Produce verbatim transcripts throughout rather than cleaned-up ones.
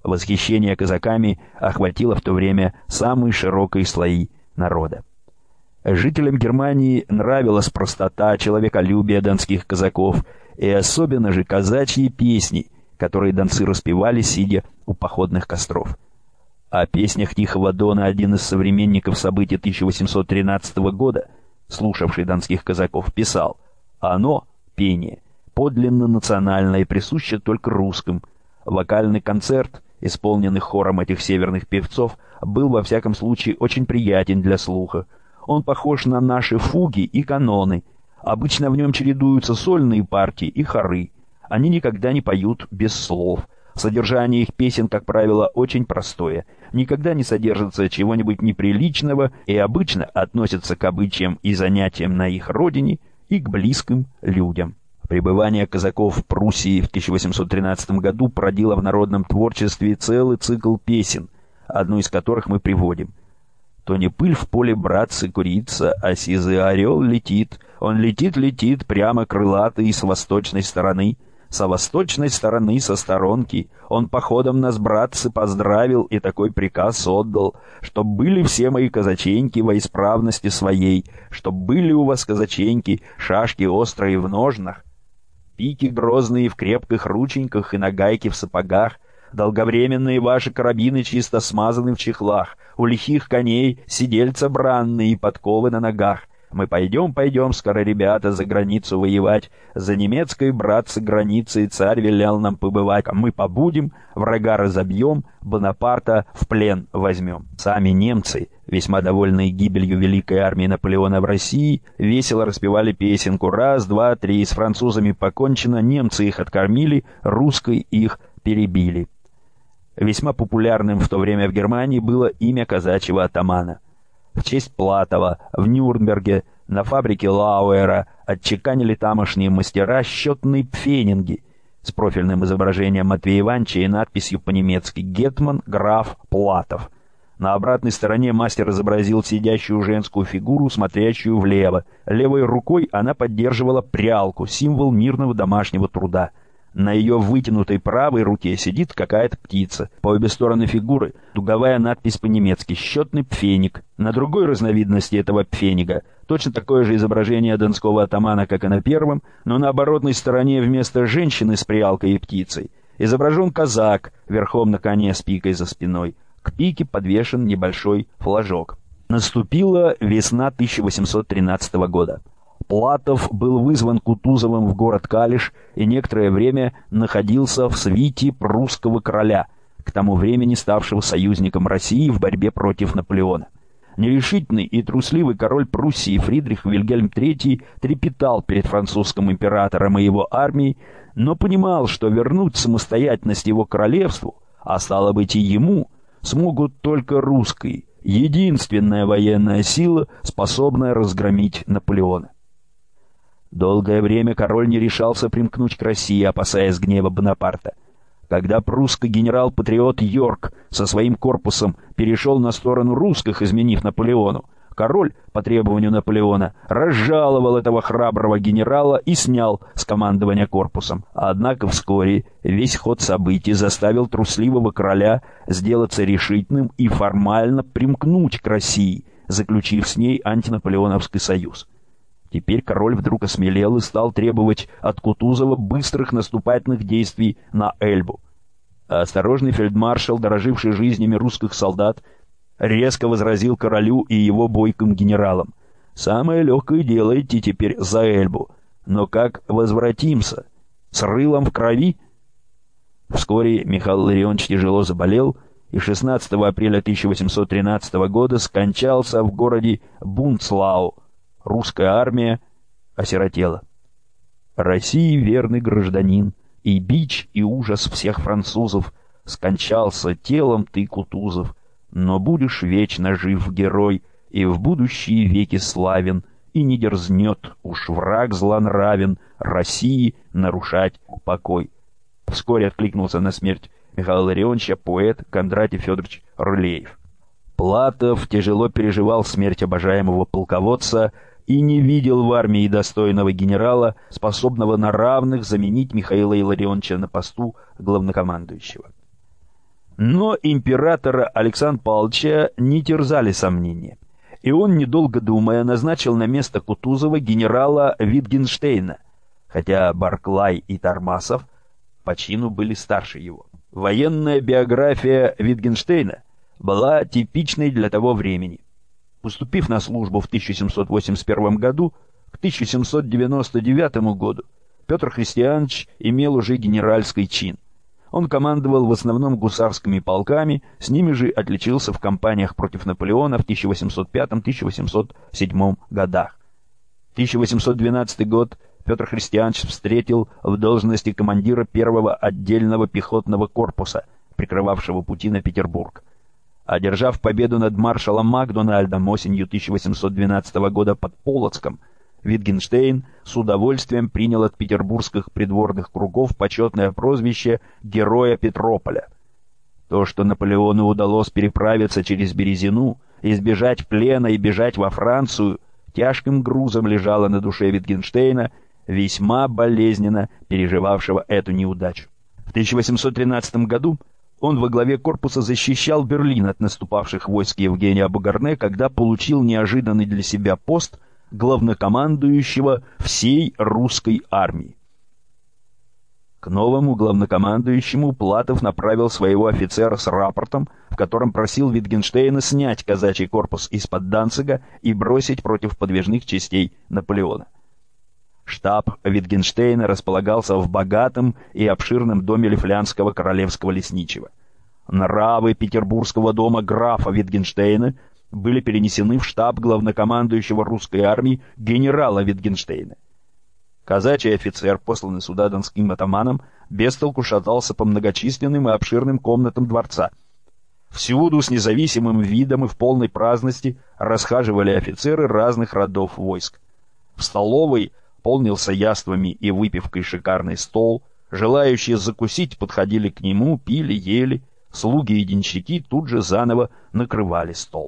Восхищение казаками охватило в то время самые широкие слои народа. Жителям Германии нравилась простота, человеколюбие донских казаков и особенно же казачьи песни, которые донцы распевали, сидя у походных костров. О песнях Тихого Дона один из современников событий тысяча восемьсот тринадцатого года, слушавший донских казаков, писал: «Оно, пение, подлинно национальное и присуще только русским. Вокальный концерт, исполненный хором этих северных певцов, был во всяком случае очень приятен для слуха. Он похож на наши фуги и каноны. Обычно в нем чередуются сольные партии и хоры. Они никогда не поют без слов. Содержание их песен, как правило, очень простое. Никогда не содержится чего-нибудь неприличного и обычно относятся к обычаям и занятиям на их родине и к близким людям». Пребывание казаков в Пруссии в тысяча восемьсот тринадцатом году породило в народном творчестве целый цикл песен, одну из которых мы приводим. «То не пыль в поле, братцы, курица, а сизый орел летит. Он летит-летит прямо крылатый с восточной стороны. Со восточной стороны, со сторонки, он походом нас, братцы, поздравил и такой приказ отдал, чтоб были все мои казаченьки во исправности своей, чтоб были у вас, казаченьки, шашки острые в ножнах, пики грозные в крепких рученьках и нагайки в сапогах, долговременные ваши карабины чисто смазаны в чехлах, у лихих коней сидельца бранные и подковы на ногах. Мы пойдем, пойдем скоро, ребята, за границу воевать. За немецкой, братцы, границей царь велел нам побывать. А мы побудем, врага разобьем, Бонапарта в плен возьмем». Сами немцы, весьма довольные гибелью великой армии Наполеона в России, весело распевали песенку «Раз, два, три, с французами покончено, немцы их откормили, русской их перебили». Весьма популярным в то время в Германии было имя казачьего атамана. В честь Платова в Нюрнберге на фабрике Лауэра отчеканили тамошние мастера счетные пфенинги с профильным изображением Матвея Ивановича и надписью по-немецки «Гетман граф Платов». На обратной стороне мастер изобразил сидящую женскую фигуру, смотрящую влево. Левой рукой она поддерживала прялку, символ мирного домашнего труда. На ее вытянутой правой руке сидит какая-то птица. По обе стороны фигуры дуговая надпись по-немецки «Счетный пфеник». На другой разновидности этого пфенига точно такое же изображение донского атамана, как и на первом, но на оборотной стороне вместо женщины с прялкой и птицей изображен казак верхом на коне с пикой за спиной. К пике подвешен небольшой флажок. Наступила весна тысяча восемьсот тринадцатого года. Платов был вызван Кутузовым в город Калиш и некоторое время находился в свите прусского короля, к тому времени ставшего союзником России в борьбе против Наполеона. Нерешительный и трусливый король Пруссии Фридрих Вильгельм третий трепетал перед французским императором и его армией, но понимал, что вернуть самостоятельность его королевству, а стало быть и ему, смогут только русские, единственная военная сила, способная разгромить Наполеона. Долгое время король не решался примкнуть к России, опасаясь гнева Бонапарта. Когда прусский генерал-патриот Йорк со своим корпусом перешел на сторону русских, изменив Наполеону, король, по требованию Наполеона, разжаловал этого храброго генерала и снял с командования корпусом. Однако вскоре весь ход событий заставил трусливого короля сделаться решительным и формально примкнуть к России, заключив с ней антинаполеоновский союз. Теперь король вдруг осмелел и стал требовать от Кутузова быстрых наступательных действий на Эльбу. А осторожный фельдмаршал, дороживший жизнями русских солдат, резко возразил королю и его бойким генералам: «Самое легкое дело идти теперь за Эльбу, но как возвратимся? С рылом в крови?» Вскоре Михаил Ларионович тяжело заболел и шестнадцатого апреля тысяча восемьсот тринадцатого года скончался в городе Бунцлау. Русская армия осиротела. России верный гражданин, и бич, и ужас всех французов, скончался телом ты, Кутузов, но будешь вечно жив, герой, и в будущие веки славен, и не дерзнет уж враг злонравен России нарушать покой. Вскоре откликнулся на смерть Михаила Ларионовича поэт Кондратий Федорович Рылеев. Платов тяжело переживал смерть обожаемого полководца и не видел в армии достойного генерала, способного на равных заменить Михаила Илларионовича на посту главнокомандующего. Но императора Александра Павловича не терзали сомнения, и он, недолго думая, назначил на место Кутузова генерала Витгенштейна, хотя Барклай и Тормасов по чину были старше его. Военная биография Витгенштейна была типичной для того времени. Поступив на службу в тысяча семьсот восемьдесят первом году, к тысяча семьсот девяносто девятому году Петр Христианович имел уже генеральский чин. Он командовал в основном гусарскими полками, с ними же отличился в кампаниях против Наполеона в тысяча восемьсот пятом — тысяча восемьсот седьмом годах. тысяча восемьсот двенадцатый год Петр Христианович встретил в должности командира первого отдельного пехотного корпуса, прикрывавшего пути на Петербург. Одержав победу над маршалом Макдональдом осенью тысяча восемьсот двенадцатого года под Полоцком, Витгенштейн с удовольствием принял от петербургских придворных кругов почетное прозвище «Героя Петрополя». То, что Наполеону удалось переправиться через Березину, избежать плена и бежать во Францию, тяжким грузом лежало на душе Витгенштейна, весьма болезненно переживавшего эту неудачу. В тысяча восемьсот тринадцатом году он во главе корпуса защищал Берлин от наступавших войск Евгения Багарне, когда получил неожиданный для себя пост главнокомандующего всей русской армии. К новому главнокомандующему Платов направил своего офицера с рапортом, в котором просил Витгенштейна снять казачий корпус из-под Данцига и бросить против подвижных частей Наполеона. Штаб Витгенштейна располагался в богатом и обширном доме лифлянского королевского лесничего. Нравы петербургского дома графа Витгенштейна были перенесены в штаб главнокомандующего русской армии генерала Витгенштейна. Казачий офицер, посланный сюда донским атаманом, без толку шатался по многочисленным и обширным комнатам дворца. Всюду с независимым видом и в полной праздности расхаживали офицеры разных родов войск. В столовой полнился яствами и выпивкой шикарный стол, желающие закусить подходили к нему, пили, ели, слуги и денщики тут же заново накрывали стол.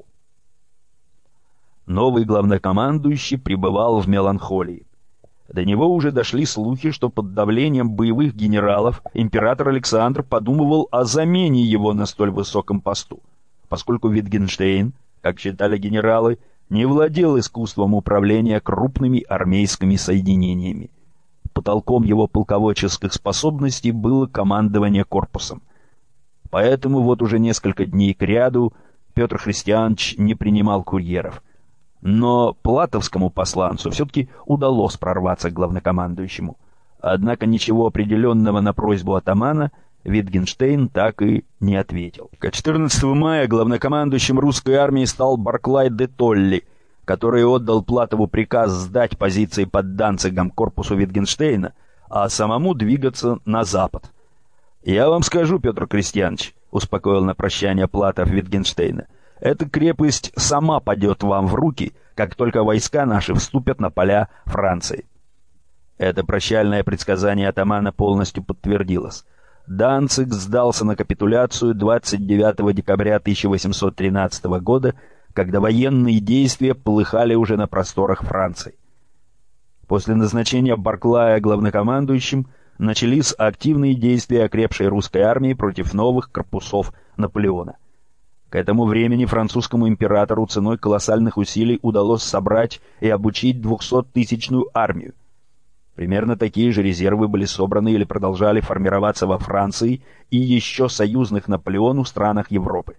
Новый главнокомандующий пребывал в меланхолии. До него уже дошли слухи, что под давлением боевых генералов император Александр подумывал о замене его на столь высоком посту, поскольку Витгенштейн, как считали генералы, не владел искусством управления крупными армейскими соединениями. Потолком его полководческих способностей было командование корпусом. Поэтому вот уже несколько дней кряду Петр Христианович не принимал курьеров. Но платовскому посланцу все-таки удалось прорваться к главнокомандующему. Однако ничего определенного на просьбу атамана Витгенштейн так и не ответил. К четырнадцатого мая главнокомандующим русской армии стал Барклай де Толли, который отдал Платову приказ сдать позиции под Данцигом корпусу Витгенштейна, а самому двигаться на запад. «Я вам скажу, Петр Крестьянович», — успокоил на прощание Платов Витгенштейна, «эта крепость сама падет вам в руки, как только войска наши вступят на поля Франции». Это прощальное предсказание атамана полностью подтвердилось. Данциг сдался на капитуляцию двадцать девятого декабря тысяча восемьсот тринадцатого года, когда военные действия полыхали уже на просторах Франции. После назначения Барклая главнокомандующим начались активные действия окрепшей русской армии против новых корпусов Наполеона. К этому времени французскому императору ценой колоссальных усилий удалось собрать и обучить двухсоттысячную армию. Примерно такие же резервы были собраны или продолжали формироваться во Франции и еще союзных Наполеону странах Европы.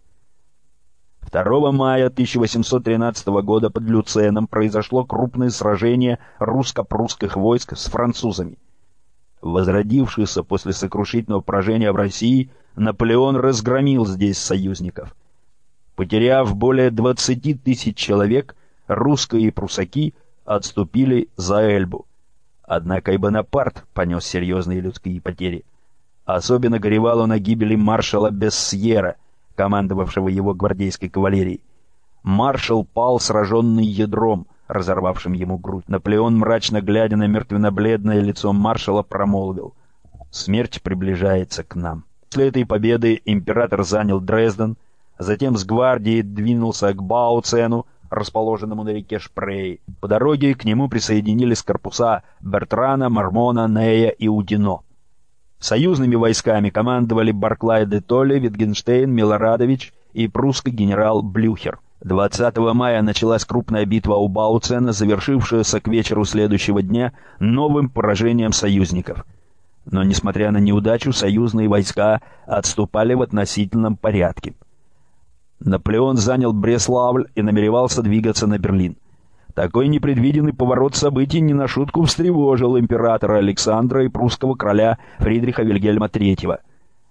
второго мая тысяча восемьсот тринадцатого года под Люценом произошло крупное сражение русско-прусских войск с французами. Возродившийся после сокрушительного поражения в России, Наполеон разгромил здесь союзников. Потеряв более двадцати тысяч человек, русские прусаки отступили за Эльбу. Однако и Бонапарт понес серьезные людские потери. Особенно горевал он о гибели маршала Бессьера, командовавшего его гвардейской кавалерией. Маршал пал, сраженный ядром, разорвавшим ему грудь. Наполеон, мрачно глядя на мертвенно-бледное лицо маршала, промолвил: «Смерть приближается к нам». После этой победы император занял Дрезден, затем с гвардией двинулся к Бауцену, расположенному на реке Шпрей. По дороге к нему присоединились корпуса Бертрана, Мармона, Нея и Удино. Союзными войсками командовали Барклай де Толле, Витгенштейн, Милорадович и прусский генерал Блюхер. двадцатого мая началась крупная битва у Бауцена, завершившаяся к вечеру следующего дня новым поражением союзников. Но, несмотря на неудачу, союзные войска отступали в относительном порядке. Наполеон занял Бреславль и намеревался двигаться на Берлин. Такой непредвиденный поворот событий не на шутку встревожил императора Александра и прусского короля Фридриха Вильгельма третьего.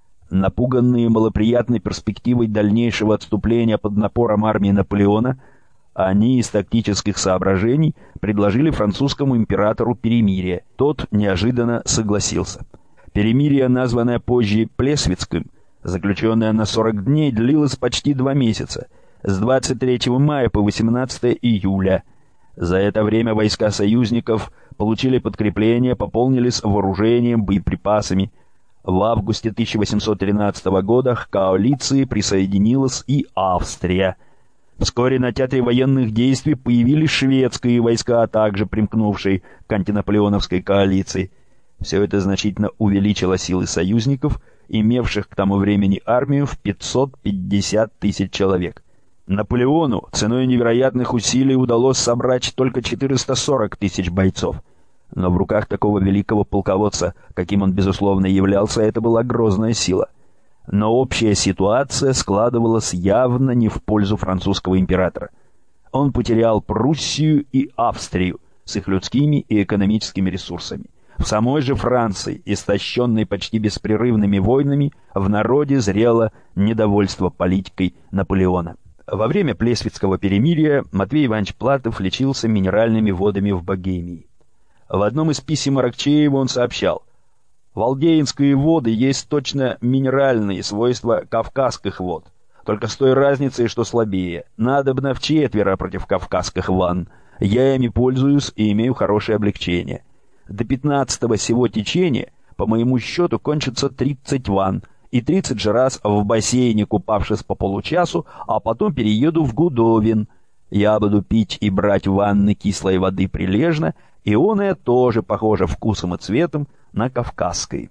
Напуганные малоприятной перспективой дальнейшего отступления под напором армии Наполеона, они из тактических соображений предложили французскому императору перемирие. Тот неожиданно согласился. Перемирие, названное позже Плесвицким, заключенное на сорок дней, длилось почти два месяца, с двадцать третьего мая по восемнадцатое июля. За это время войска союзников получили подкрепление, пополнились вооружением, боеприпасами. В августе тысяча восемьсот тринадцатого года к коалиции присоединилась и Австрия. Вскоре на театре военных действий появились шведские войска, а также примкнувшие к антинаполеоновской коалиции. Все это значительно увеличило силы союзников, имевших к тому времени армию в пятьсот пятьдесят тысяч человек. Наполеону ценой невероятных усилий удалось собрать только четыреста сорок тысяч бойцов. Но в руках такого великого полководца, каким он безусловно являлся, это была грозная сила. Но общая ситуация складывалась явно не в пользу французского императора. Он потерял Пруссию и Австрию с их людскими и экономическими ресурсами. В самой же Франции, истощенной почти беспрерывными войнами, в народе зрело недовольство политикой Наполеона. Во время Плесвицкого перемирия Матвей Иванович Платов лечился минеральными водами в Богемии. В одном из писем Аракчеева он сообщал: «Валдеинские воды есть точно минеральные свойства кавказских вод, только с той разницей, что слабее. Надобно вчетверо против кавказских ванн. Я ими пользуюсь и имею хорошее облегчение. До пятнадцатого сего течения, по моему счету, кончится тридцать ванн, и тридцать же раз в бассейне, купавшись по получасу, а потом перееду в Гудовин. Я буду пить и брать ванны кислой воды прилежно, и оная тоже похожа вкусом и цветом на кавказской».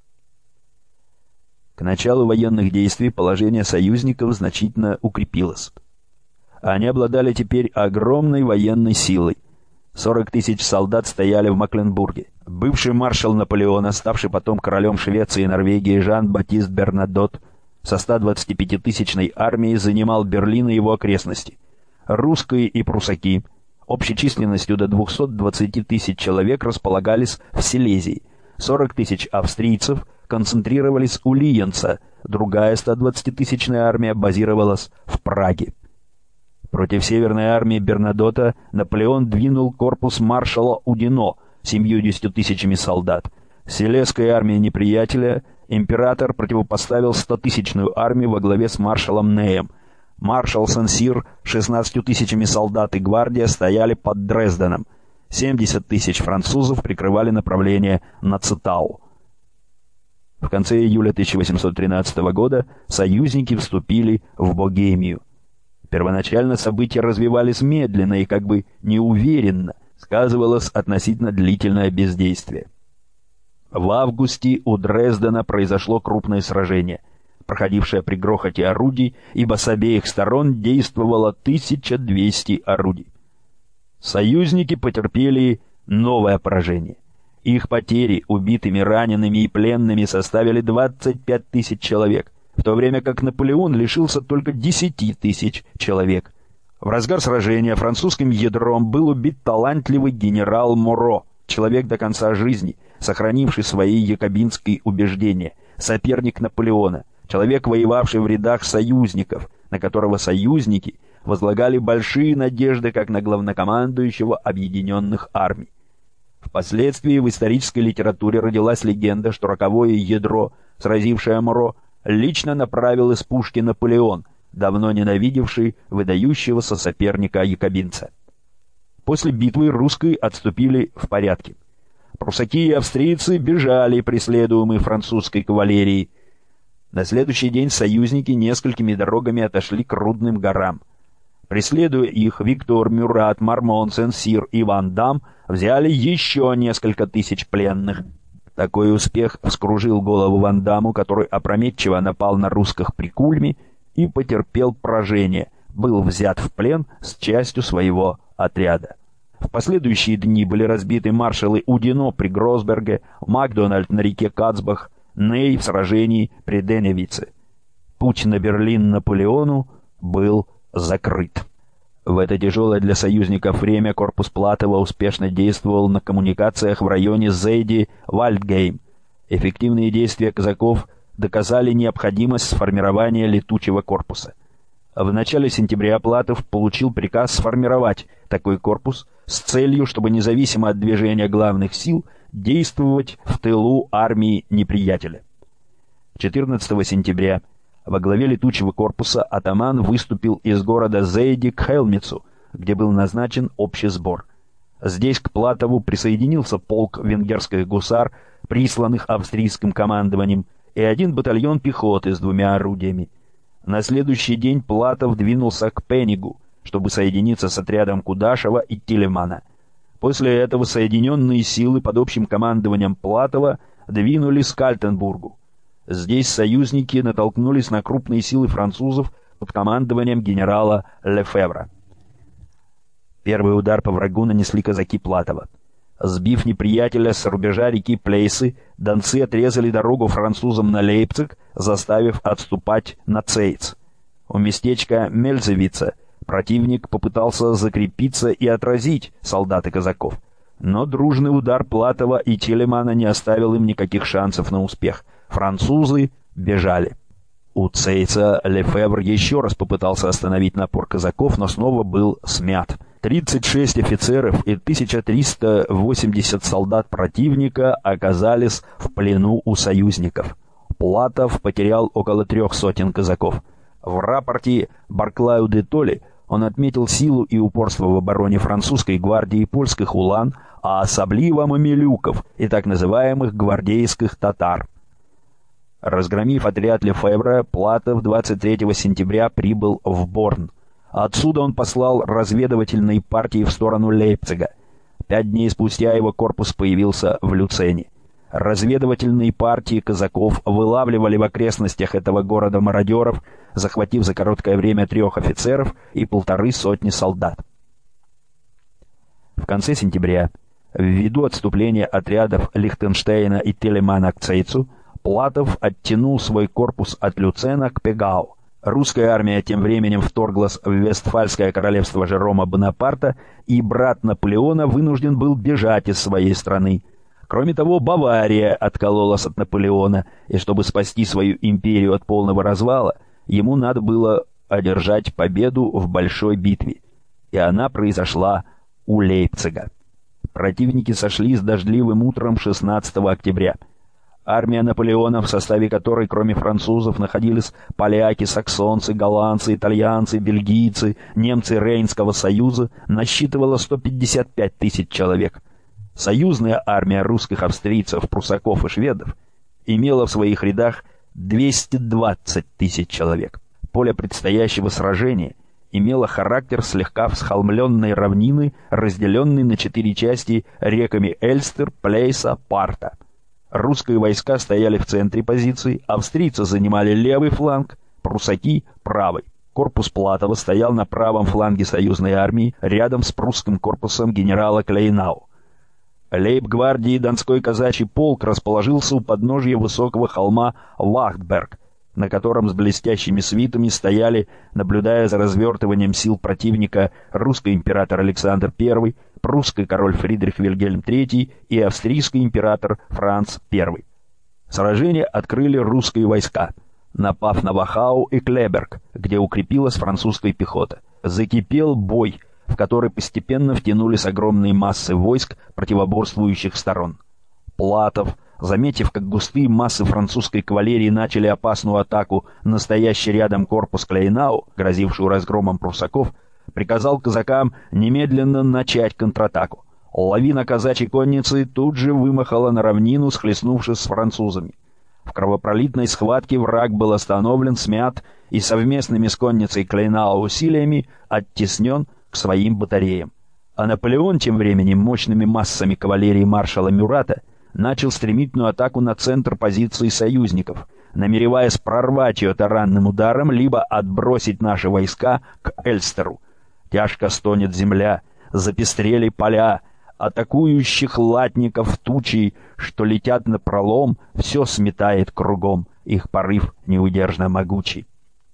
К началу военных действий положение союзников значительно укрепилось. Они обладали теперь огромной военной силой. сорок тысяч солдат стояли в Мекленбурге. Бывший маршал Наполеона, ставший потом королем Швеции и Норвегии Жан-Батист Бернадотт, со ста двадцатипятитысячной армией занимал Берлин и его окрестности. Русские и прусаки, общей численностью до двухсот двадцати тысяч человек, располагались в Силезии. сорок тысяч австрийцев концентрировались у Лиенца, другая стодвадцатитысячная армия базировалась в Праге. Против Северной армии Бернадотта Наполеон двинул корпус маршала Удино семьюдесятью тысячами солдат. Силезской армии неприятеля император противопоставил стотысячную армию во главе с маршалом Неем. Маршал Сен-Сир шестнадцатью тысячами солдат и гвардия стояли под Дрезденом. семьдесят тысяч французов прикрывали направление на Цитау. В конце июля тысяча восемьсот тринадцатого года союзники вступили в Богемию. Первоначально события развивались медленно и как бы неуверенно, сказывалось относительно длительное бездействие. В августе у Дрездена произошло крупное сражение, проходившее при грохоте орудий, ибо с обеих сторон действовало тысяча двести орудий. Союзники потерпели новое поражение. Их потери убитыми, ранеными и пленными составили двадцать пять тысяч человек, в то время как Наполеон лишился только десяти тысяч человек. В разгар сражения французским ядром был убит талантливый генерал Моро, человек до конца жизни, сохранивший свои якобинские убеждения, соперник Наполеона, человек, воевавший в рядах союзников, на которого союзники возлагали большие надежды как на главнокомандующего объединенных армий. Впоследствии в исторической литературе родилась легенда, что роковое ядро, сразившее Моро, лично направил из пушки Наполеон, давно ненавидевший выдающегося соперника-якобинца. После битвы русские отступили в порядке. Прусаки и австрийцы бежали, преследуемые французской кавалерией. На следующий день союзники несколькими дорогами отошли к Рудным горам. Преследуя их, Виктор, Мюрат, Мармон, Сен-Сир и Ван Дам взяли еще несколько тысяч пленных. Такой успех вскружил голову Ван Дамму, который опрометчиво напал на русских при Кульме и потерпел поражение, был взят в плен с частью своего отряда. В последующие дни были разбиты маршалы Удино при Гросберге, Макдональд на реке Кацбах, Ней в сражении при Деневице. Путь на Берлин Наполеону был закрыт. В это тяжелое для союзников время корпус Платова успешно действовал на коммуникациях в районе Зейди-Вальдгейм. Эффективные действия казаков доказали необходимость сформирования летучего корпуса. В начале сентября Платов получил приказ сформировать такой корпус с целью, чтобы независимо от движения главных сил действовать в тылу армии неприятеля. четырнадцатого сентября во главе летучего корпуса атаман выступил из города Зейди к Хелмицу, где был назначен общий сбор. Здесь к Платову присоединился полк венгерских гусар, присланных австрийским командованием, и один батальон пехоты с двумя орудиями. На следующий день Платов двинулся к Пенигу, чтобы соединиться с отрядом Кудашева и Тилемана. После этого соединенные силы под общим командованием Платова двинулись к Альтенбургу. Здесь союзники натолкнулись на крупные силы французов под командованием генерала Лефевра. Первый удар по врагу нанесли казаки Платова. Сбив неприятеля с рубежа реки Плейсы, донцы отрезали дорогу французам на Лейпциг, заставив отступать на Цейц. У местечка Мельзевица противник попытался закрепиться и отразить солдаты казаков, но дружный удар Платова и Тилемана не оставил им никаких шансов на успех. Французы бежали. У Цейца Лефевр еще раз попытался остановить напор казаков, но снова был смят. тридцать шесть офицеров и тысяча триста восемьдесят солдат противника оказались в плену у союзников. Платов потерял около трех сотен казаков. В рапорте Барклаю де Толли он отметил силу и упорство в обороне французской гвардии и польских улан, а особливо мамилюков и так называемых гвардейских татар. Разгромив отряд Лефевра, Платов двадцать третьего сентября прибыл в Борн. Отсюда он послал разведывательные партии в сторону Лейпцига. Пять дней спустя его корпус появился в Люцене. Разведывательные партии казаков вылавливали в окрестностях этого города мародеров, захватив за короткое время трех офицеров и полторы сотни солдат. В конце сентября, ввиду отступления отрядов Лихтенштейна и Тилемана к Цейцу, Платов оттянул свой корпус от Люцена к Пегау. Русская армия тем временем вторглась в Вестфальское королевство Жерома Бонапарта, и брат Наполеона вынужден был бежать из своей страны. Кроме того, Бавария откололась от Наполеона, и чтобы спасти свою империю от полного развала, ему надо было одержать победу в большой битве, и она произошла у Лейпцига. Противники сошлись дождливым утром шестнадцатого октября. Армия Наполеона, в составе которой, кроме французов, находились поляки, саксонцы, голландцы, итальянцы, бельгийцы, немцы Рейнского союза, насчитывала сто пятьдесят пять тысяч человек. Союзная армия русских австрийцев, прусаков и шведов имела в своих рядах двести двадцать тысяч человек. Поле предстоящего сражения имело характер слегка всхолмленной равнины, разделенной на четыре части реками Эльстер, Плейса, Парта. Русские войска стояли в центре позиции, австрийцы занимали левый фланг, прусаки — правый. Корпус Платова стоял на правом фланге союзной армии, рядом с прусским корпусом генерала Клейнау. Лейб-гвардии Донской казачий полк расположился у подножия высокого холма Вахтберг, на котором с блестящими свитами стояли, наблюдая за развертыванием сил противника, русский император Александр Первый, прусский король Фридрих Вильгельм Третий и австрийский император Франц Первый. Сражение открыли русские войска, напав на Вахау и Клеберг, где укрепилась французская пехота. Закипел бой, в который постепенно втянулись огромные массы войск противоборствующих сторон. Платов, заметив, как густые массы французской кавалерии начали опасную атаку на стоящий рядом корпус Клейнау, грозившую разгромом прусаков, приказал казакам немедленно начать контратаку. Лавина казачьей конницы тут же вымахала на равнину, схлестнувшись с французами. В кровопролитной схватке враг был остановлен, смят и совместными с конницей Клейнау усилиями оттеснен к своим батареям. А Наполеон тем временем мощными массами кавалерии маршала Мюрата начал стремительную атаку на центр позиции союзников, намереваясь прорвать ее таранным ударом, либо отбросить наши войска к Эльстеру. Тяжко стонет земля, запестрели поля, атакующих латников тучи, что летят напролом, все сметает кругом, их порыв неудержно могучий.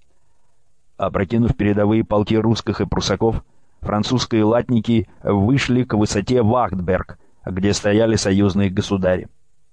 Опрокинув передовые полки русских и прусаков, французские латники вышли к высоте Вахтберг, где стояли союзные государи.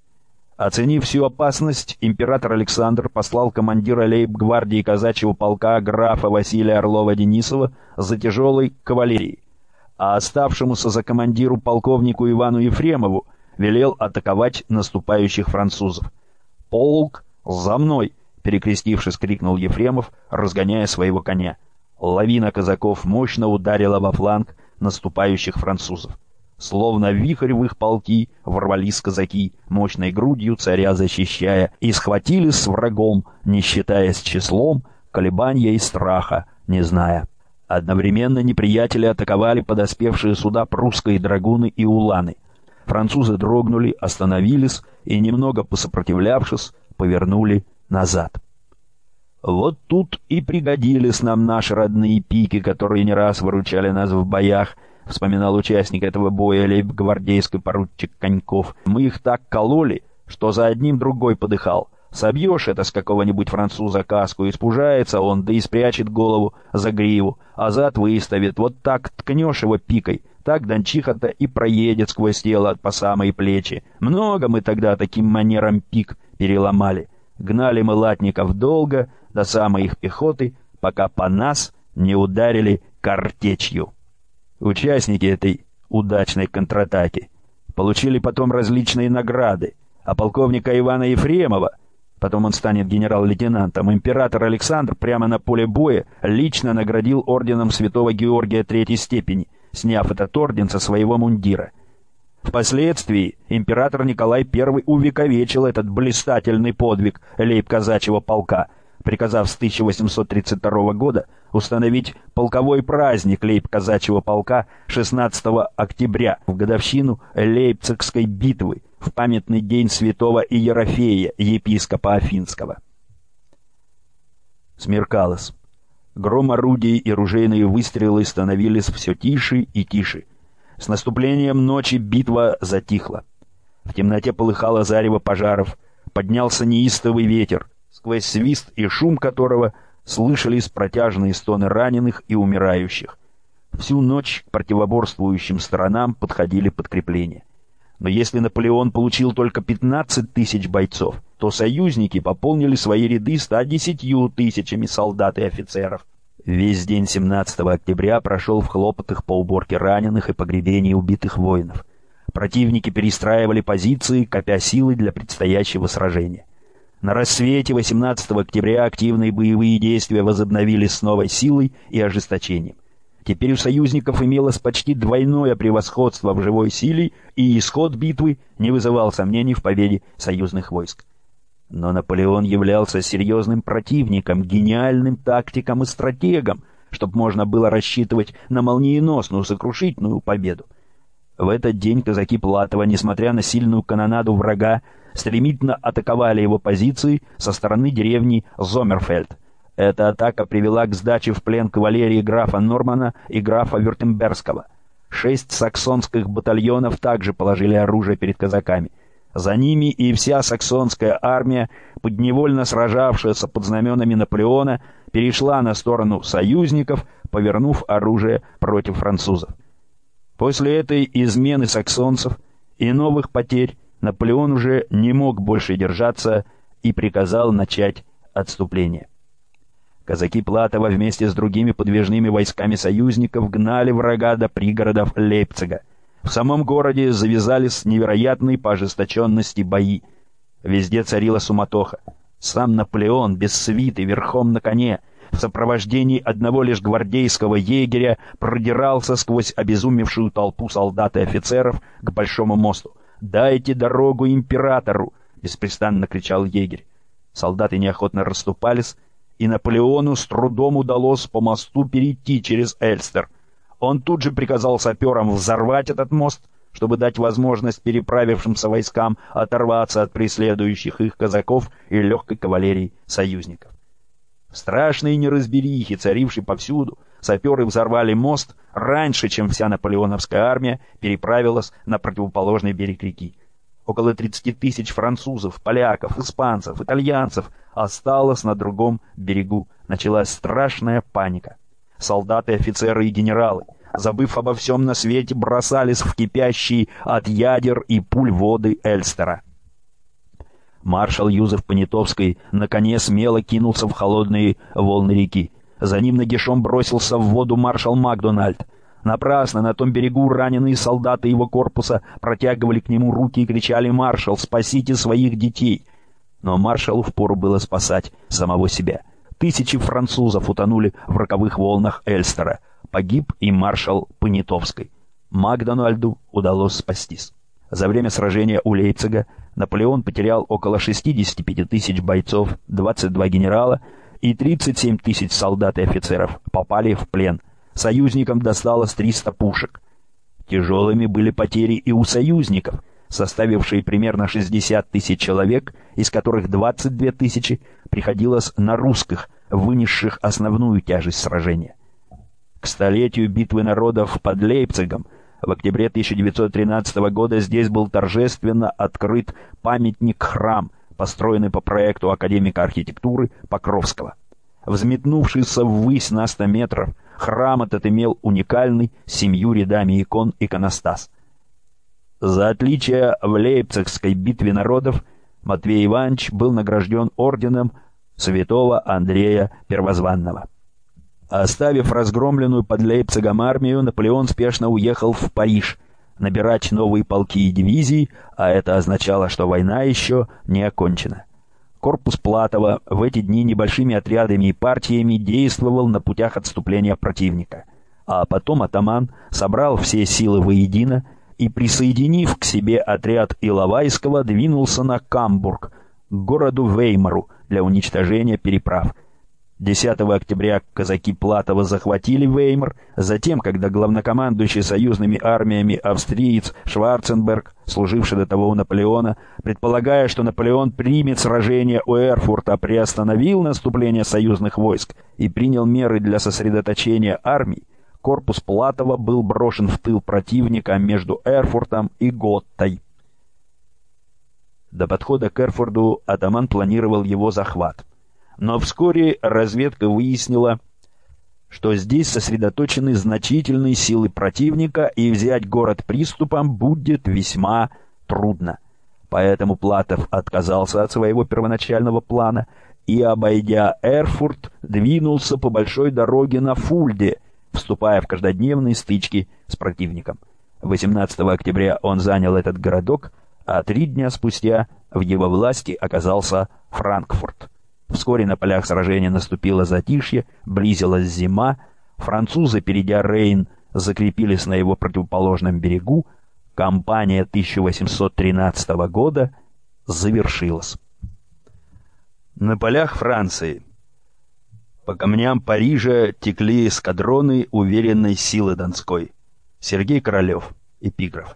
Оценив всю опасность, император Александр послал командира лейб-гвардии казачьего полка графа Василия Орлова-Денисова за тяжелой кавалерией, а оставшемуся за командиру полковнику Ивану Ефремову велел атаковать наступающих французов. «Полк, за мной!» — перекрестившись, крикнул Ефремов, разгоняя своего коня. Лавина казаков мощно ударила во фланг наступающих французов. Словно вихрь в их полки ворвались казаки, мощной грудью царя защищая, и схватились с врагом, не считаясь числом, колебания и страха не зная. Одновременно неприятели атаковали подоспевшие сюда прусские драгуны и уланы. Французы дрогнули, остановились и, немного посопротивлявшись, повернули назад. «Вот тут и пригодились нам наши родные пики, которые не раз выручали нас в боях», — вспоминал участник этого боя лейб-гвардейский поручик Коньков. «Мы их так кололи, что за одним другой подыхал. Собьешь это с какого-нибудь француза каску, испужается он, да и спрячет голову за гриву, а зад выставит. Вот так ткнешь его пикой, так дончиха-то и проедет сквозь тело по самые плечи. Много мы тогда таким манером пик переломали. Гнали мы латников долго, до самой их пехоты, пока по нас не ударили картечью». Участники этой удачной контратаки получили потом различные награды, а полковника Ивана Ефремова, потом он станет генерал-лейтенантом, император Александр прямо на поле боя лично наградил орденом Святого Георгия третьей степени, сняв этот орден со своего мундира. Впоследствии император Николай Первый увековечил этот блистательный подвиг лейб-казачьего полка, приказав с тысяча восемьсот тридцать второго года установить полковой праздник лейб-казачьего полка шестнадцатого октября в годовщину Лейпцигской битвы, в памятный день святого Иерофея, епископа Афинского. Смеркалось. Гром орудий и ружейные выстрелы становились все тише и тише. С наступлением ночи битва затихла. В темноте полыхало зарево пожаров, поднялся неистовый ветер, сквозь свист и шум которого слышались протяжные стоны раненых и умирающих. Всю ночь к противоборствующим сторонам подходили подкрепления. Но если Наполеон получил только пятнадцать тысяч бойцов, то союзники пополнили свои ряды ста десятью тысячами солдат и офицеров. Весь день семнадцатого октября прошел в хлопотах по уборке раненых и погребении убитых воинов. Противники перестраивали позиции, копя силы для предстоящего сражения. На рассвете восемнадцатого октября активные боевые действия возобновились с новой силой и ожесточением. Теперь у союзников имелось почти двойное превосходство в живой силе, и исход битвы не вызывал сомнений в победе союзных войск. Но Наполеон являлся серьезным противником, гениальным тактиком и стратегом, чтобы можно было рассчитывать на молниеносную сокрушительную победу. В этот день казаки Платова, несмотря на сильную канонаду врага, стремительно атаковали его позиции со стороны деревни Зоммерфельд. Эта атака привела к сдаче в плен кавалерии графа Нормана и графа Вюртембергского. Шесть саксонских батальонов также положили оружие перед казаками. За ними и вся саксонская армия, подневольно сражавшаяся под знаменами Наполеона, перешла на сторону союзников, повернув оружие против французов. После этой измены саксонцев и новых потерь Наполеон уже не мог больше держаться и приказал начать отступление. Казаки Платова вместе с другими подвижными войсками союзников гнали врага до пригородов Лейпцига. В самом городе завязались невероятные по ожесточенности бои. Везде царила суматоха. Сам Наполеон без свиты, верхом на коне, в сопровождении одного лишь гвардейского егеря продирался сквозь обезумевшую толпу солдат и офицеров к Большому мосту. «Дайте дорогу императору!» — беспрестанно кричал егерь. Солдаты неохотно расступались, и Наполеону с трудом удалось по мосту перейти через Эльстер. Он тут же приказал саперам взорвать этот мост, чтобы дать возможность переправившимся войскам оторваться от преследующих их казаков и легкой кавалерии союзников. В страшной неразберихе, царившей повсюду, саперы взорвали мост раньше, чем вся наполеоновская армия переправилась на противоположный берег реки. Около тридцати тысяч французов, поляков, испанцев, итальянцев осталось на другом берегу. Началась страшная паника. Солдаты, офицеры и генералы, забыв обо всем на свете, бросались в кипящие от ядер и пуль воды Эльстера. Маршал Юзеф Понятовский на коне смело кинулся в холодные волны реки. За ним нагишом бросился в воду маршал Макдональд. Напрасно на том берегу раненые солдаты его корпуса протягивали к нему руки и кричали: «Маршал, спасите своих детей!» Но маршалу впору было спасать самого себя. Тысячи французов утонули в роковых волнах Эльстера. Погиб и маршал Понятовский. Макдональду удалось спастись. За время сражения у Лейпцига Наполеон потерял около шестьдесят пять тысяч бойцов, двадцать два генерала и тридцать семь тысяч солдат и офицеров попали в плен. Союзникам досталось триста пушек. Тяжелыми были потери и у союзников, составившие примерно шестьдесят тысяч человек, из которых двадцать две тысячи приходилось на русских, вынесших основную тяжесть сражения. К столетию битвы народов под Лейпцигом в октябре тысяча девятьсот тринадцатого года здесь был торжественно открыт памятник-храм, построенный по проекту академика архитектуры Покровского. Взметнувшийся ввысь на сто метров, храм этот имел уникальный семью рядами икон иконостас. За отличие в Лейпцигской битве народов Матвей Иванович был награжден орденом святого Андрея Первозванного. Оставив разгромленную под Лейпцигом армию, Наполеон спешно уехал в Париж набирать новые полки и дивизии, а это означало, что война еще не окончена. Корпус Платова в эти дни небольшими отрядами и партиями действовал на путях отступления противника, а потом атаман собрал все силы воедино и, присоединив к себе отряд Иловайского, двинулся на Камбург, к городу Веймару, для уничтожения переправ. десятого октября казаки Платова захватили Веймар, затем, когда главнокомандующий союзными армиями австриец Шварценберг, служивший до того у Наполеона, предполагая, что Наполеон примет сражение у Эрфурта, приостановил наступление союзных войск и принял меры для сосредоточения армий, корпус Платова был брошен в тыл противника между Эрфуртом и Готтой. До подхода к Эрфурту атаман планировал его захват. Но вскоре разведка выяснила, что здесь сосредоточены значительные силы противника, и взять город приступом будет весьма трудно. Поэтому Платов отказался от своего первоначального плана и, обойдя Эрфурт, двинулся по большой дороге на Фульде, вступая в каждодневные стычки с противником. восемнадцатого октября он занял этот городок, а три дня спустя в его власти оказался Франкфурт. Вскоре на полях сражения наступило затишье, близилась зима, французы, перейдя Рейн, закрепились на его противоположном берегу, кампания тысяча восемьсот тринадцатого года завершилась. На полях Франции по камням Парижа текли эскадроны уверенной силы Донской. Сергей Королев, эпиграф.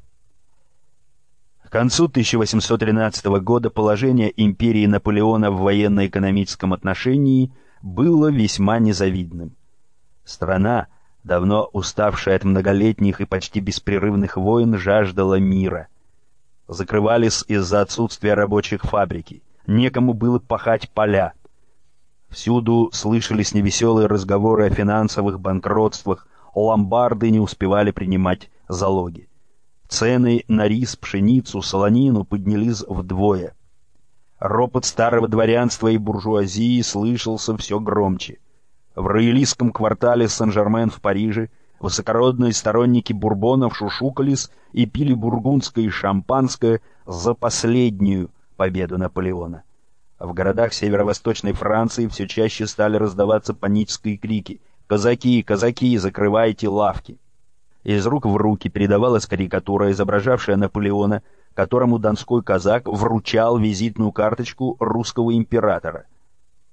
К концу тысяча восемьсот тринадцатого года положение империи Наполеона в военно-экономическом отношении было весьма незавидным. Страна, давно уставшая от многолетних и почти беспрерывных войн, жаждала мира. Закрывались из-за отсутствия рабочих фабрики, некому было пахать поля. Всюду слышались невеселые разговоры о финансовых банкротствах, ломбарды не успевали принимать залоги. Цены на рис, пшеницу, солонину поднялись вдвое. Ропот старого дворянства и буржуазии слышался все громче. В роялистском квартале Сен-Жермен в Париже высокородные сторонники бурбонов шушукались и пили бургундское и шампанское за последнюю победу Наполеона. В городах северо-восточной Франции все чаще стали раздаваться панические крики: «Казаки, казаки, закрывайте лавки!». Из рук в руки передавалась карикатура, изображавшая Наполеона, которому донской казак вручал визитную карточку русского императора.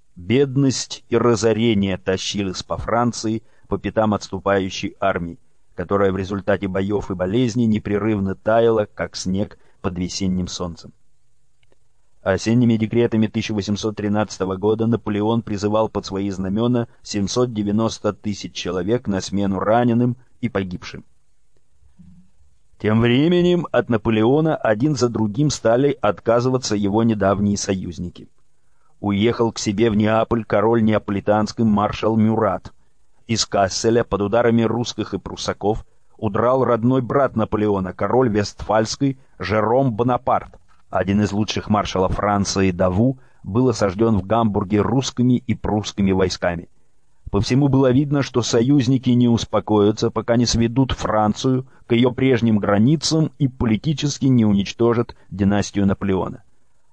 Бедность и разорение тащились по Франции по пятам отступающей армии. которая в результате боев и болезней непрерывно таяла, как снег под весенним солнцем. Осенними декретами тысяча восемьсот тринадцатого года Наполеон призывал под свои знамена семьсот девяносто тысяч человек на смену раненым и погибшим. Тем временем от Наполеона один за другим стали отказываться его недавние союзники. Уехал к себе в Неаполь король неаполитанский маршал Мюрат. Из Касселя под ударами русских и пруссаков удрал родной брат Наполеона, король Вестфальский Жером Бонапарт. Один из лучших маршалов Франции Даву был осажден в Гамбурге русскими и прусскими войсками. По всему было видно, что союзники не успокоятся, пока не сведут Францию к ее прежним границам и политически не уничтожат династию Наполеона.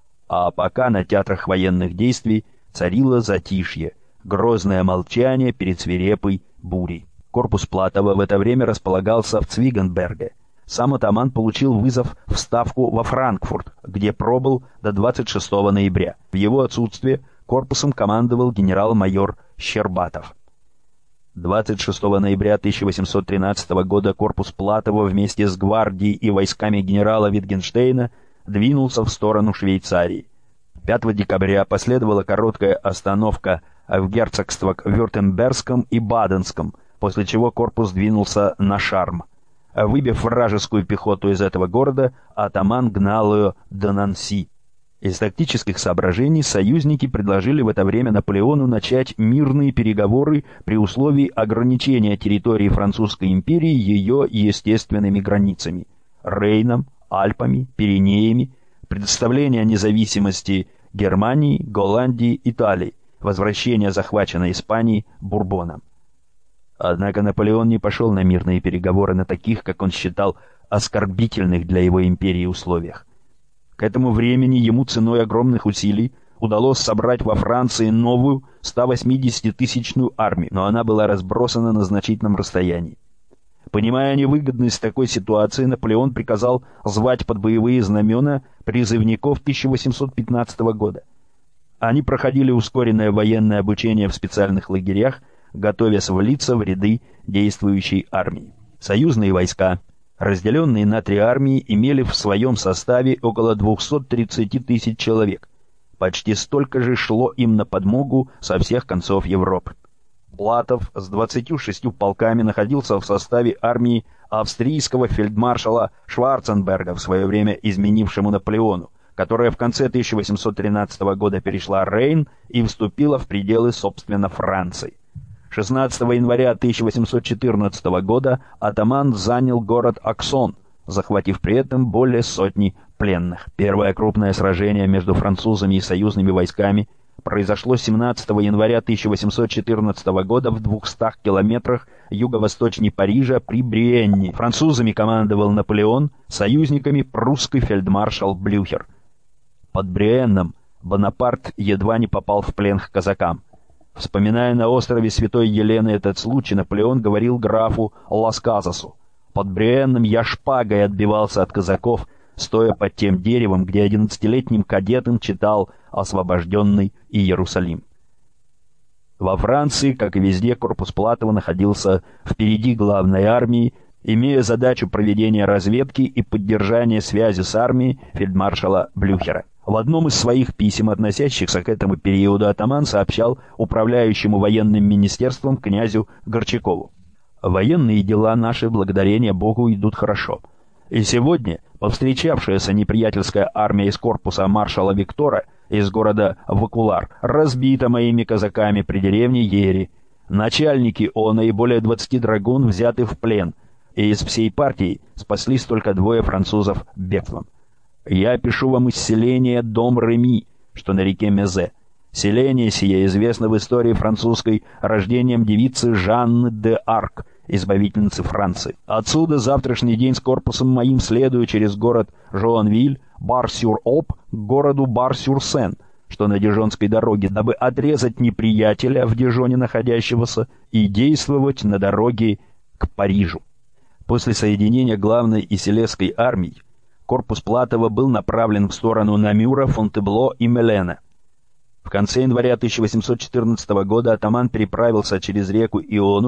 А пока на театрах военных действий царило затишье, грозное молчание перед свирепой бурей. Корпус Платова в это время располагался в Цвигенберге. Сам атаман получил вызов в ставку во Франкфурт, где пробыл до двадцать шестого ноября. В его отсутствие корпусом командовал генерал-майор Щербатов. двадцать шестого ноября тысяча восемьсот тринадцатого года корпус Платова вместе с гвардией и войсками генерала Витгенштейна двинулся в сторону Швейцарии. пятого декабря последовала короткая остановка в герцогствах Вюртембергском и Баденском, после чего корпус двинулся на Шарм. Выбив вражескую пехоту из этого города, атаман гнал ее до Нанси. Из тактических соображений союзники предложили в это время Наполеону начать мирные переговоры при условии ограничения территории Французской империи ее естественными границами – Рейном, Альпами, Пиренеями, предоставления независимости Германии, Голландии, Италии, возвращения захваченной Испании Бурбоном. Однако Наполеон не пошел на мирные переговоры на таких, как он считал, оскорбительных для его империи условиях. К этому времени ему ценой огромных усилий удалось собрать во Франции новую сто восьмидесятитысячную армию, но она была разбросана на значительном расстоянии. Понимая невыгодность такой ситуации, Наполеон приказал звать под боевые знамена призывников тысяча восемьсот пятнадцатого года. Они проходили ускоренное военное обучение в специальных лагерях, готовясь влиться в ряды действующей армии. Союзные войска, разделенные на три армии, имели в своем составе около двухсот тридцати тысяч человек. Почти столько же шло им на подмогу со всех концов Европы. Платов с двадцатью шестью полками находился в составе армии австрийского фельдмаршала Шварценберга, в свое время изменившему Наполеону, которая в конце тысяча восемьсот тринадцатого года перешла Рейн и вступила в пределы, собственно, Франции. шестнадцатого января тысяча восемьсот четырнадцатого года атаман занял город Аксон, захватив при этом более сотни пленных. Первое крупное сражение между французами и союзными войсками произошло семнадцатого января тысяча восемьсот четырнадцатого года в двухстах километрах юго-восточнее Парижа при Бриенне. Французами командовал Наполеон, союзниками прусский фельдмаршал Блюхер. Под Бриенном Бонапарт едва не попал в плен к казакам. Вспоминая на острове Святой Елены этот случай, Наполеон говорил графу Лас-Казасу: «Под Бриенном я шпагой отбивался от казаков, стоя под тем деревом, где одиннадцатилетним кадетом читал освобожденный Иерусалим». Во Франции, как и везде, корпус Платова находился впереди главной армии, имея задачу проведения разведки и поддержания связи с армией фельдмаршала Блюхера. В одном из своих писем, относящихся к этому периоду, атаман сообщал управляющему военным министерством князю Горчакову: «Военные дела наши, благодарение Богу, идут хорошо. И сегодня повстречавшаяся неприятельская армия из корпуса маршала Виктора из города Вакулар разбита моими казаками при деревне Ери. Начальники она и более двадцати драгун взяты в плен, и из всей партии спаслись только двое французов бегством. Я пишу вам из селения Дом Реми, что на реке Мезе. Селение сие известно в истории французской рождением девицы Жанны де Арк, избавительницы Франции. Отсюда завтрашний день с корпусом моим следую через город Жоанвиль, Бар-сюр-Об, к городу Бар-сюр-Сен, что на Дижонской дороге, дабы отрезать неприятеля в Дижоне находящегося и действовать на дороге к Парижу». После соединения главной и Силезской армий корпус Платова был направлен в сторону Намюра, Фонтебло и Мелена. В конце января тысяча восемьсот четырнадцатого года атаман переправился через реку Иону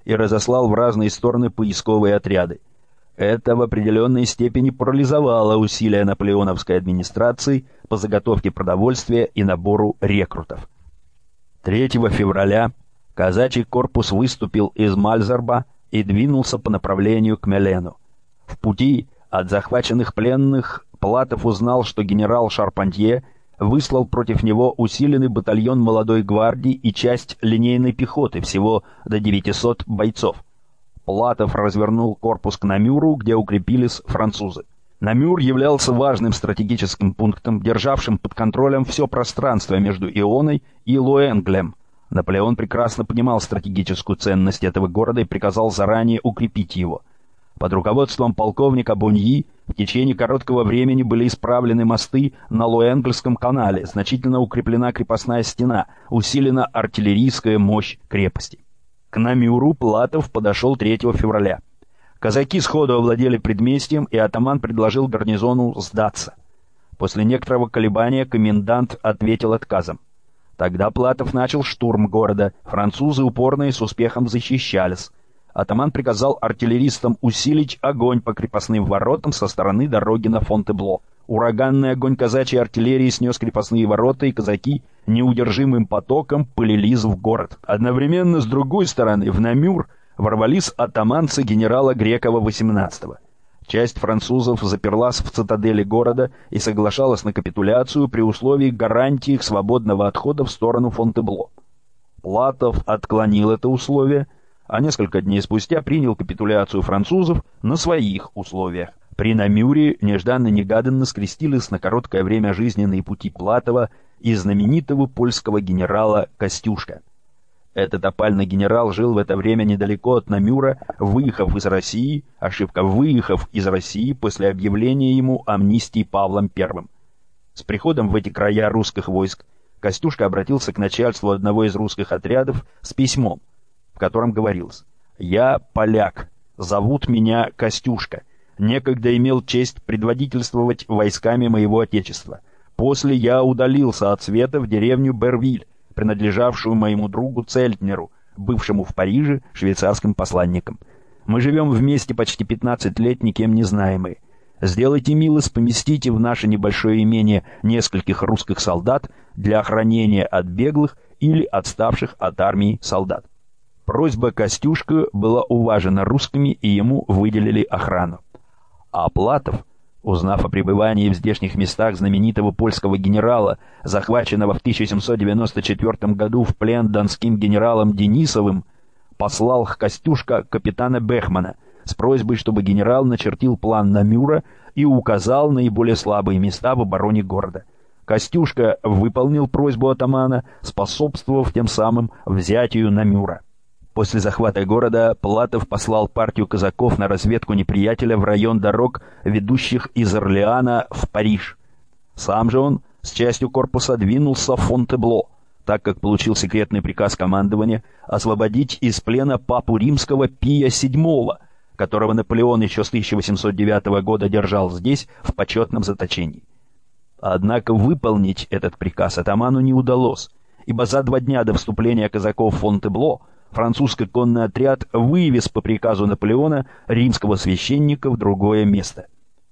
и разослал в разные стороны поисковые отряды. Это в определенной степени парализовало усилия наполеоновской администрации по заготовке продовольствия и набору рекрутов. третьего февраля казачий корпус выступил из Мальзарба и двинулся по направлению к Мелену. В пути от захваченных пленных Платов узнал, что генерал Шарпантье выслал против него усиленный батальон молодой гвардии и часть линейной пехоты, всего до девятисот бойцов. Платов развернул корпус к Намюру, где укрепились французы. Намюр являлся важным стратегическим пунктом, державшим под контролем все пространство между Ионой и Луэнглем. Наполеон прекрасно понимал стратегическую ценность этого города и приказал заранее укрепить его. Под руководством полковника Боньи в течение короткого времени были исправлены мосты на Луэнглском канале, значительно укреплена крепостная стена, усилена артиллерийская мощь крепости. К Намюру Платов подошел третьего февраля. Казаки сходу овладели предместьем, и атаман предложил гарнизону сдаться. После некоторого колебания комендант ответил отказом. Тогда Платов начал штурм города, французы упорно и с успехом защищались. Атаман приказал артиллеристам усилить огонь по крепостным воротам со стороны дороги на Фонтебло. Ураганный огонь казачьей артиллерии снес крепостные ворота, и казаки неудержимым потоком пылились в город. Одновременно с другой стороны в Намюр ворвались атаманцы генерала Грекова-восемнадцатого. Часть французов заперлась в цитадели города и соглашалась на капитуляцию при условии гарантии их свободного отхода в сторону Фонтебло. Платов отклонил это условие, а несколько дней спустя принял капитуляцию французов на своих условиях. При Намюре нежданно-негаданно скрестились на короткое время жизненные пути Платова и знаменитого польского генерала Костюшка. Этот опальный генерал жил в это время недалеко от Намюра, выехав из России, ошибка, выехав из России после объявления ему амнистии Павлом Первым. С приходом в эти края русских войск Костюшка обратился к начальству одного из русских отрядов с письмом, в котором говорилось: «Я поляк, зовут меня Костюшка. Некогда имел честь предводительствовать войсками моего отечества. После я удалился от света в деревню Бервиль, принадлежавшую моему другу Цельтнеру, бывшему в Париже швейцарским посланником. Мы живем вместе почти пятнадцать лет, никем не знаемые. Сделайте милость, поместите в наше небольшое имение нескольких русских солдат для охранения от беглых или отставших от армии солдат». Просьба Костюшка была уважена русскими, и ему выделили охрану. А Платов, узнав о пребывании в здешних местах знаменитого польского генерала, захваченного в тысяча семьсот девяносто четвёртом году в плен донским генералом Денисовым, послал к Костюшка капитана Бехмана с просьбой, чтобы генерал начертил план Намюра и указал наиболее слабые места в обороне города. Костюшка выполнил просьбу атамана, способствовав тем самым взятию Намюра. После захвата города Платов послал партию казаков на разведку неприятеля в район дорог, ведущих из Орлеана в Париж. Сам же он с частью корпуса двинулся в Фонтебло, так как получил секретный приказ командования освободить из плена папу римского Пия седьмого, которого Наполеон еще с тысяча восемьсот девятого года держал здесь в почетном заточении. Однако выполнить этот приказ атаману не удалось, ибо за два дня до вступления казаков в Фонтебло французский конный отряд вывез по приказу Наполеона римского священника в другое место.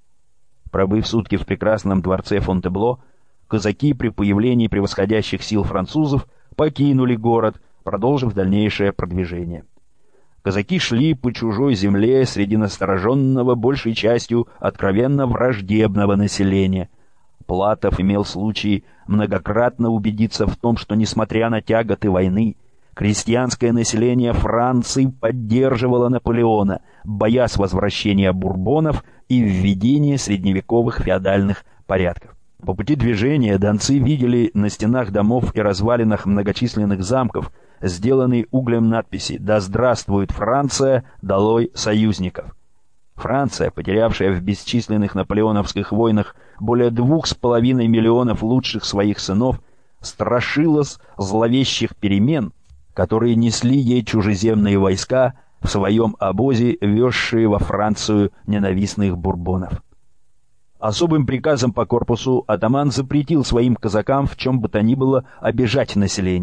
Пробыв сутки в прекрасном дворце Фонтебло, казаки при появлении превосходящих сил французов покинули город, продолжив дальнейшее продвижение. Казаки шли по чужой земле среди настороженного большей частью откровенно враждебного населения. Платов имел случай многократно убедиться в том, что, несмотря на тяготы войны, крестьянское население Франции поддерживало Наполеона, боясь возвращения бурбонов и введения средневековых феодальных порядков. По пути движения донцы видели на стенах домов и развалинах многочисленных замков сделанные углем надписи «Да здравствует Франция! Долой союзников!». Франция, потерявшая в бесчисленных наполеоновских войнах более двух с половиной миллионов лучших своих сынов, страшилась зловещих перемен, которые несли ей чужеземные войска в своем обозе, везшие во Францию ненавистных бурбонов. Особым приказом по корпусу атаман запретил своим казакам в чем бы то ни было обижать население,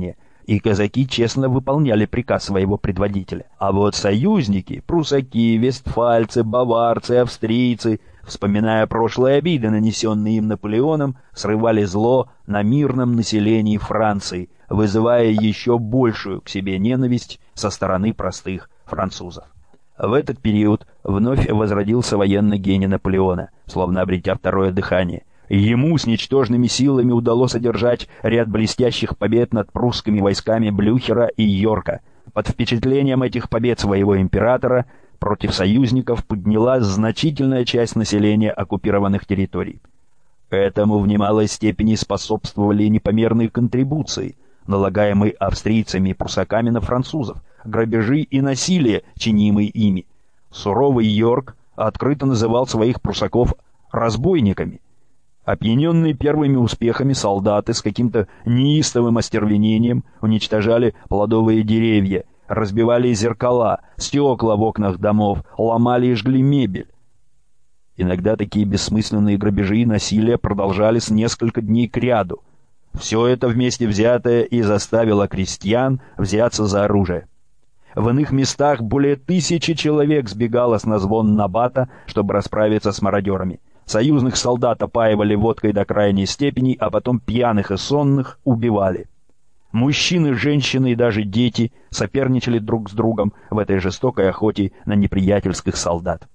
и казаки честно выполняли приказ своего предводителя. А вот союзники, прусаки, вестфальцы, баварцы, австрийцы, вспоминая прошлые обиды, нанесенные им Наполеоном, срывали зло на мирном населении Франции, вызывая еще большую к себе ненависть со стороны простых французов. В этот период вновь возродился военный гений Наполеона, словно обретя второе дыхание. Ему с ничтожными силами удалось одержать ряд блестящих побед над прусскими войсками Блюхера и Йорка. Под впечатлением этих побед своего императора против союзников поднялась значительная часть населения оккупированных территорий. Этому в немалой степени способствовали непомерные контрибуции, налагаемые австрийцами и прусаками на французов, грабежи и насилие, чинимые ими. Суровый Йорк открыто называл своих прусаков разбойниками. Опьяненные первыми успехами солдаты с каким-то неистовым остервенением уничтожали плодовые деревья, разбивали зеркала, стекла в окнах домов, ломали и жгли мебель. Иногда такие бессмысленные грабежи и насилия продолжались несколько дней кряду. Все это вместе взятое и заставило крестьян взяться за оружие. В иных местах более тысячи человек сбегало с назвон Набата, чтобы расправиться с мародерами. Союзных солдат опаивали водкой до крайней степени, а потом пьяных и сонных убивали. Мужчины, женщины и даже дети соперничали друг с другом в этой жестокой охоте на неприятельских солдат.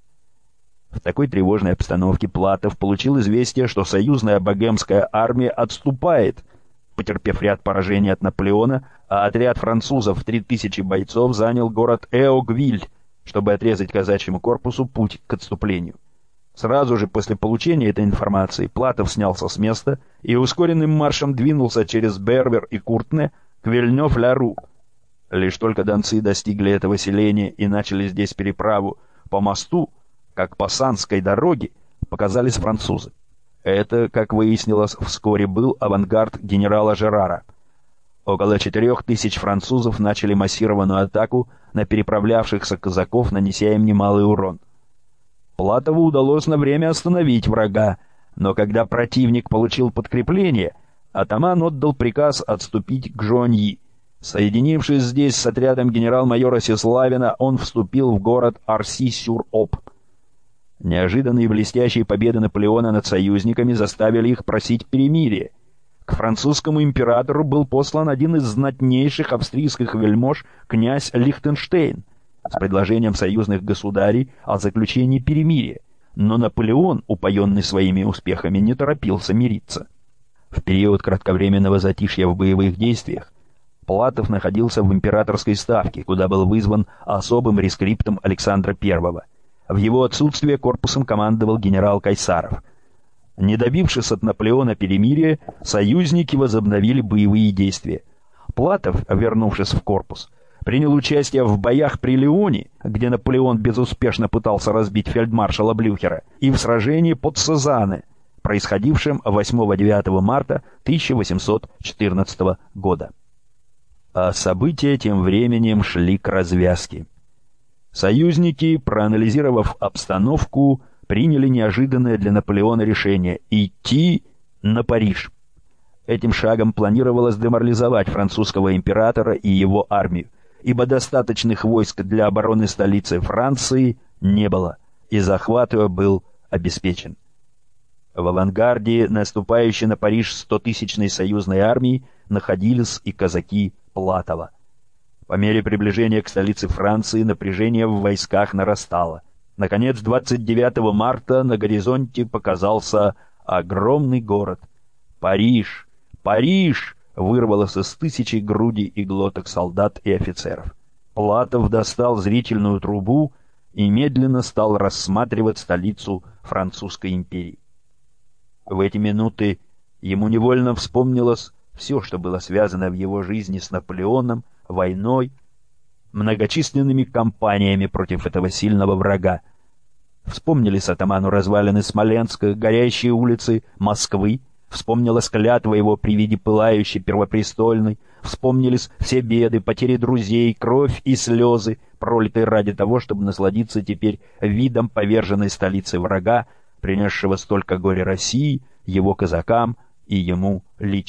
В такой тревожной обстановке Платов получил известие, что союзная богемская армия отступает, потерпев ряд поражений от Наполеона, а отряд французов в три тысячи бойцов занял город Эогвиль, чтобы отрезать казачьему корпусу путь к отступлению. Сразу же после получения этой информации Платов снялся с места и ускоренным маршем двинулся через Бервер и Куртне к Вильнёв-ля-Ру. Лишь только донцы достигли этого селения и начали здесь переправу по мосту, как по Санской дороге, показались французы. Это, как выяснилось, вскоре был авангард генерала Жерара. Около четырех тысяч французов начали массированную атаку на переправлявшихся казаков, нанеся им немалый урон. Платову удалось на время остановить врага, но когда противник получил подкрепление, атаман отдал приказ отступить к Жоньи. Соединившись здесь с отрядом генерал-майора Сеславина, он вступил в город Арси-сюр-Об. Неожиданные блестящие победы Наполеона над союзниками заставили их просить перемирия. К французскому императору был послан один из знатнейших австрийских вельмож, князь Лихтенштейн, с предложением союзных государей о заключении перемирия, но Наполеон, упоенный своими успехами, не торопился мириться. В период кратковременного затишья в боевых действиях Платов находился в императорской ставке, куда был вызван особым рескриптом Александра Первого. В его отсутствие корпусом командовал генерал Кайсаров. Не добившись от Наполеона перемирия, союзники возобновили боевые действия. Платов, вернувшись в корпус, принял участие в боях при Леоне, где Наполеон безуспешно пытался разбить фельдмаршала Блюхера, и в сражении под Сезанне, происходившем восьмого-девятого марта тысяча восемьсот четырнадцатого года. А события тем временем шли к развязке. Союзники, проанализировав обстановку, приняли неожиданное для Наполеона решение — идти на Париж. Этим шагом планировалось деморализовать французского императора и его армию, ибо достаточных войск для обороны столицы Франции не было, и захват ее был обеспечен. В авангарде наступающей на Париж стотысячной союзной армии находились и казаки Платова. По мере приближения к столице Франции напряжение в войсках нарастало. Наконец, двадцать девятого марта на горизонте показался огромный город. «Париж! Париж!» вырвалось из тысячи грудей и глоток солдат и офицеров. Платов достал зрительную трубу и медленно стал рассматривать столицу Французской империи. В эти минуты ему невольно вспомнилось все, что было связано в его жизни с Наполеоном, войной, многочисленными кампаниями против этого сильного врага. Вспомнились атаману развалины Смоленска, горящие улицы Москвы, вспомнилась клятва его при виде пылающей Первопрестольной, вспомнились все беды, потери друзей, кровь и слезы, пролитые ради того, чтобы насладиться теперь видом поверженной столицы врага, принесшего столько горя России, его казакам и ему лично.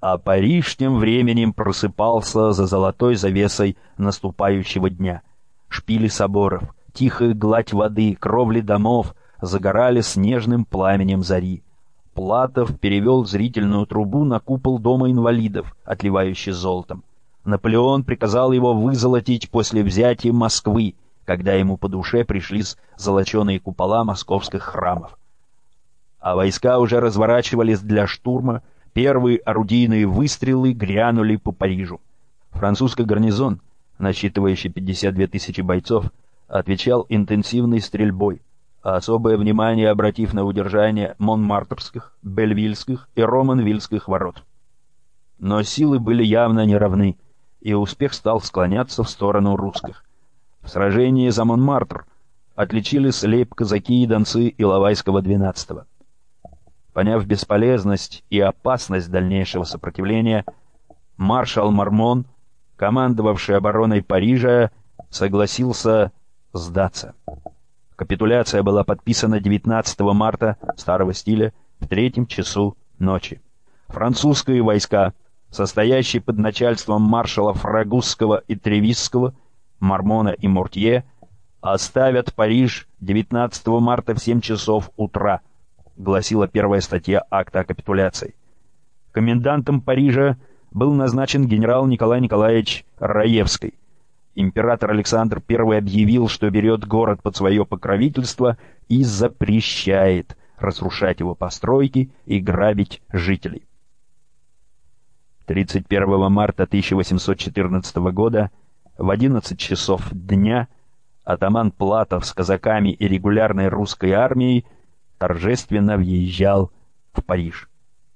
А Париж тем временем просыпался за золотой завесой наступающего дня. Шпили соборов, тихая гладь воды, кровли домов загорали снежным пламенем зари. Платов перевел зрительную трубу на купол дома инвалидов, отливающий золотом. Наполеон приказал его вызолотить после взятия Москвы, когда ему по душе пришлись золоченые купола московских храмов. А войска уже разворачивались для штурма, первые орудийные выстрелы грянули по Парижу. Французский гарнизон, насчитывающий пятьдесят две тысячи бойцов, отвечал интенсивной стрельбой, а особое внимание обратив на удержание Монмартрских, Бельвильских и Романвильских ворот. Но силы были явно неравны, и успех стал склоняться в сторону русских. В сражении за Монмартр отличились лейб-казаки и донцы Иловайского двенадцатого. Поняв бесполезность и опасность дальнейшего сопротивления, маршал Мармон, командовавший обороной Парижа, согласился сдаться. Капитуляция была подписана девятнадцатого марта старого стиля в третьем часу ночи. Французские войска, состоящие под начальством маршалов Рагузского и Тревисского, Мармона и Мортье, оставят Париж девятнадцатого марта в семь часов утра, гласила первая статья акта о капитуляции. Комендантом Парижа был назначен генерал Николай Николаевич Раевский. Император Александр Первый объявил, что берет город под свое покровительство и запрещает разрушать его постройки и грабить жителей. тридцать первого марта тысяча восемьсот четырнадцатого года в одиннадцать часов дня атаман Платов с казаками и регулярной русской армией торжественно въезжал в Париж.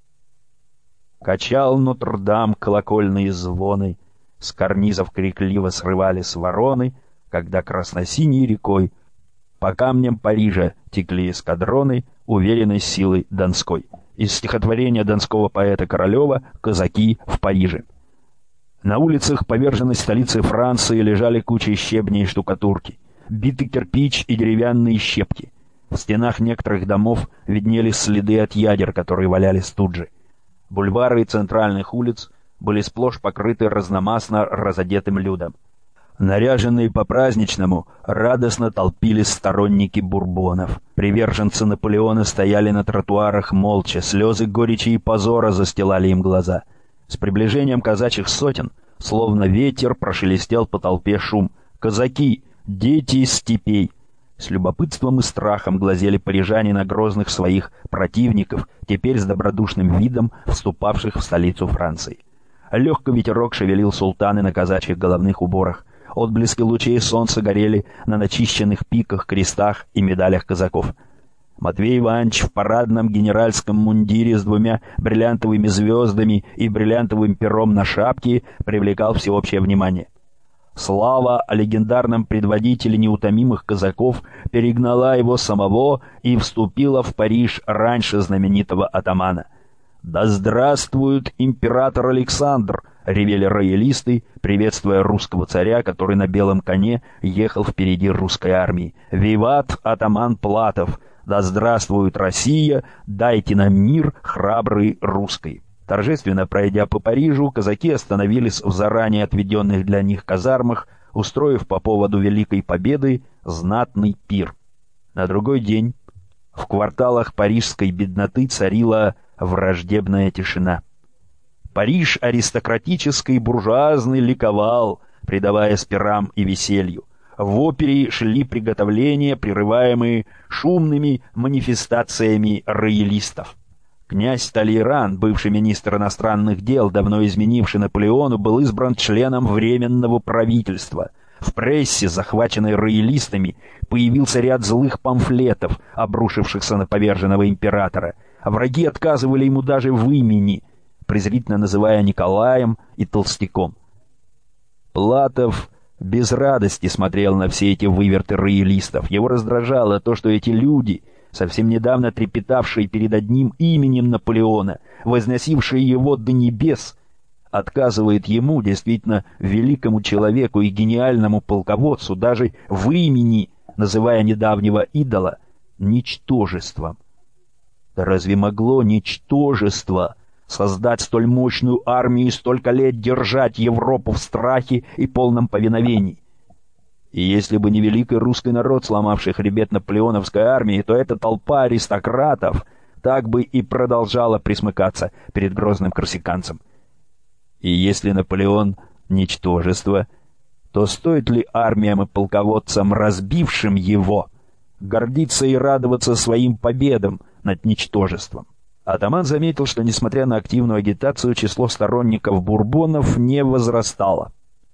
Качал Нотр-Дам колокольные звоны, с карнизов крикливо срывались вороны, когда красно-синей рекой по камням Парижа текли эскадроны уверенной силы Донской. Из стихотворения донского поэта Королева «Казаки в Париже». На улицах поверженной столицы Франции лежали кучи щебня и штукатурки, битый кирпич и деревянные щепки. В стенах некоторых домов виднелись следы от ядер, которые валялись тут же. Бульвары центральных улиц были сплошь покрыты разномастно разодетым людом. Наряженные по-праздничному, радостно толпились сторонники бурбонов. Приверженцы Наполеона стояли на тротуарах молча, слезы горечи и позора застилали им глаза. С приближением казачьих сотен, словно ветер, прошелестел по толпе шум. Казаки, дети из степей. С любопытством и страхом глазели парижане на грозных своих противников, теперь с добродушным видом вступавших в столицу Франции. Легкий ветерок шевелил султаны на казачьих головных уборах. Отблески лучей солнца горели на начищенных пиках, крестах и медалях казаков. Матвей Иванович в парадном генеральском мундире с двумя бриллиантовыми звездами и бриллиантовым пером на шапке привлекал всеобщее внимание. Слава о легендарном предводителе неутомимых казаков перегнала его самого и вступила в Париж раньше знаменитого атамана. «Да здравствует император Александр!» — ревели роялисты, приветствуя русского царя, который на белом коне ехал впереди русской армии. «Виват, атаман Платов! Да здравствует Россия! Дайте нам мир, храбрый русский!» Торжественно пройдя по Парижу, казаки остановились в заранее отведенных для них казармах, устроив по поводу Великой Победы знатный пир. На другой день в кварталах парижской бедноты царила враждебная тишина. Париж аристократический и буржуазный ликовал, предаваясь пирам и веселью. В опере шли приготовления, прерываемые шумными манифестациями роялистов. Князь Талейран, бывший министр иностранных дел, давно изменивший Наполеону, был избран членом Временного правительства. В прессе, захваченной роялистами, появился ряд злых памфлетов, обрушившихся на поверженного императора. А враги отказывали ему даже в имени, презрительно называя Николаем и Толстяком. Платов без радости смотрел на все эти выверты роялистов. Его раздражало то, что эти люди, совсем недавно трепетавшие перед одним именем Наполеона, возносившие его до небес, отказывает ему, действительно великому человеку и гениальному полководцу, даже в имени, называя недавнего идола ничтожеством. Да разве могло ничтожество создать столь мощную армию и столько лет держать Европу в страхе и полном повиновении. И если бы не великий русский народ, сломавший хребет наполеоновской армии, то эта толпа аристократов так бы и продолжала присмыкаться перед грозным корсиканцем. И если Наполеон — ничтожество, то стоит ли армиям и полководцам, разбившим его, гордиться и радоваться своим победам над ничтожеством? Атаман заметил, что, несмотря на активную агитацию, число сторонников бурбонов не возрастало.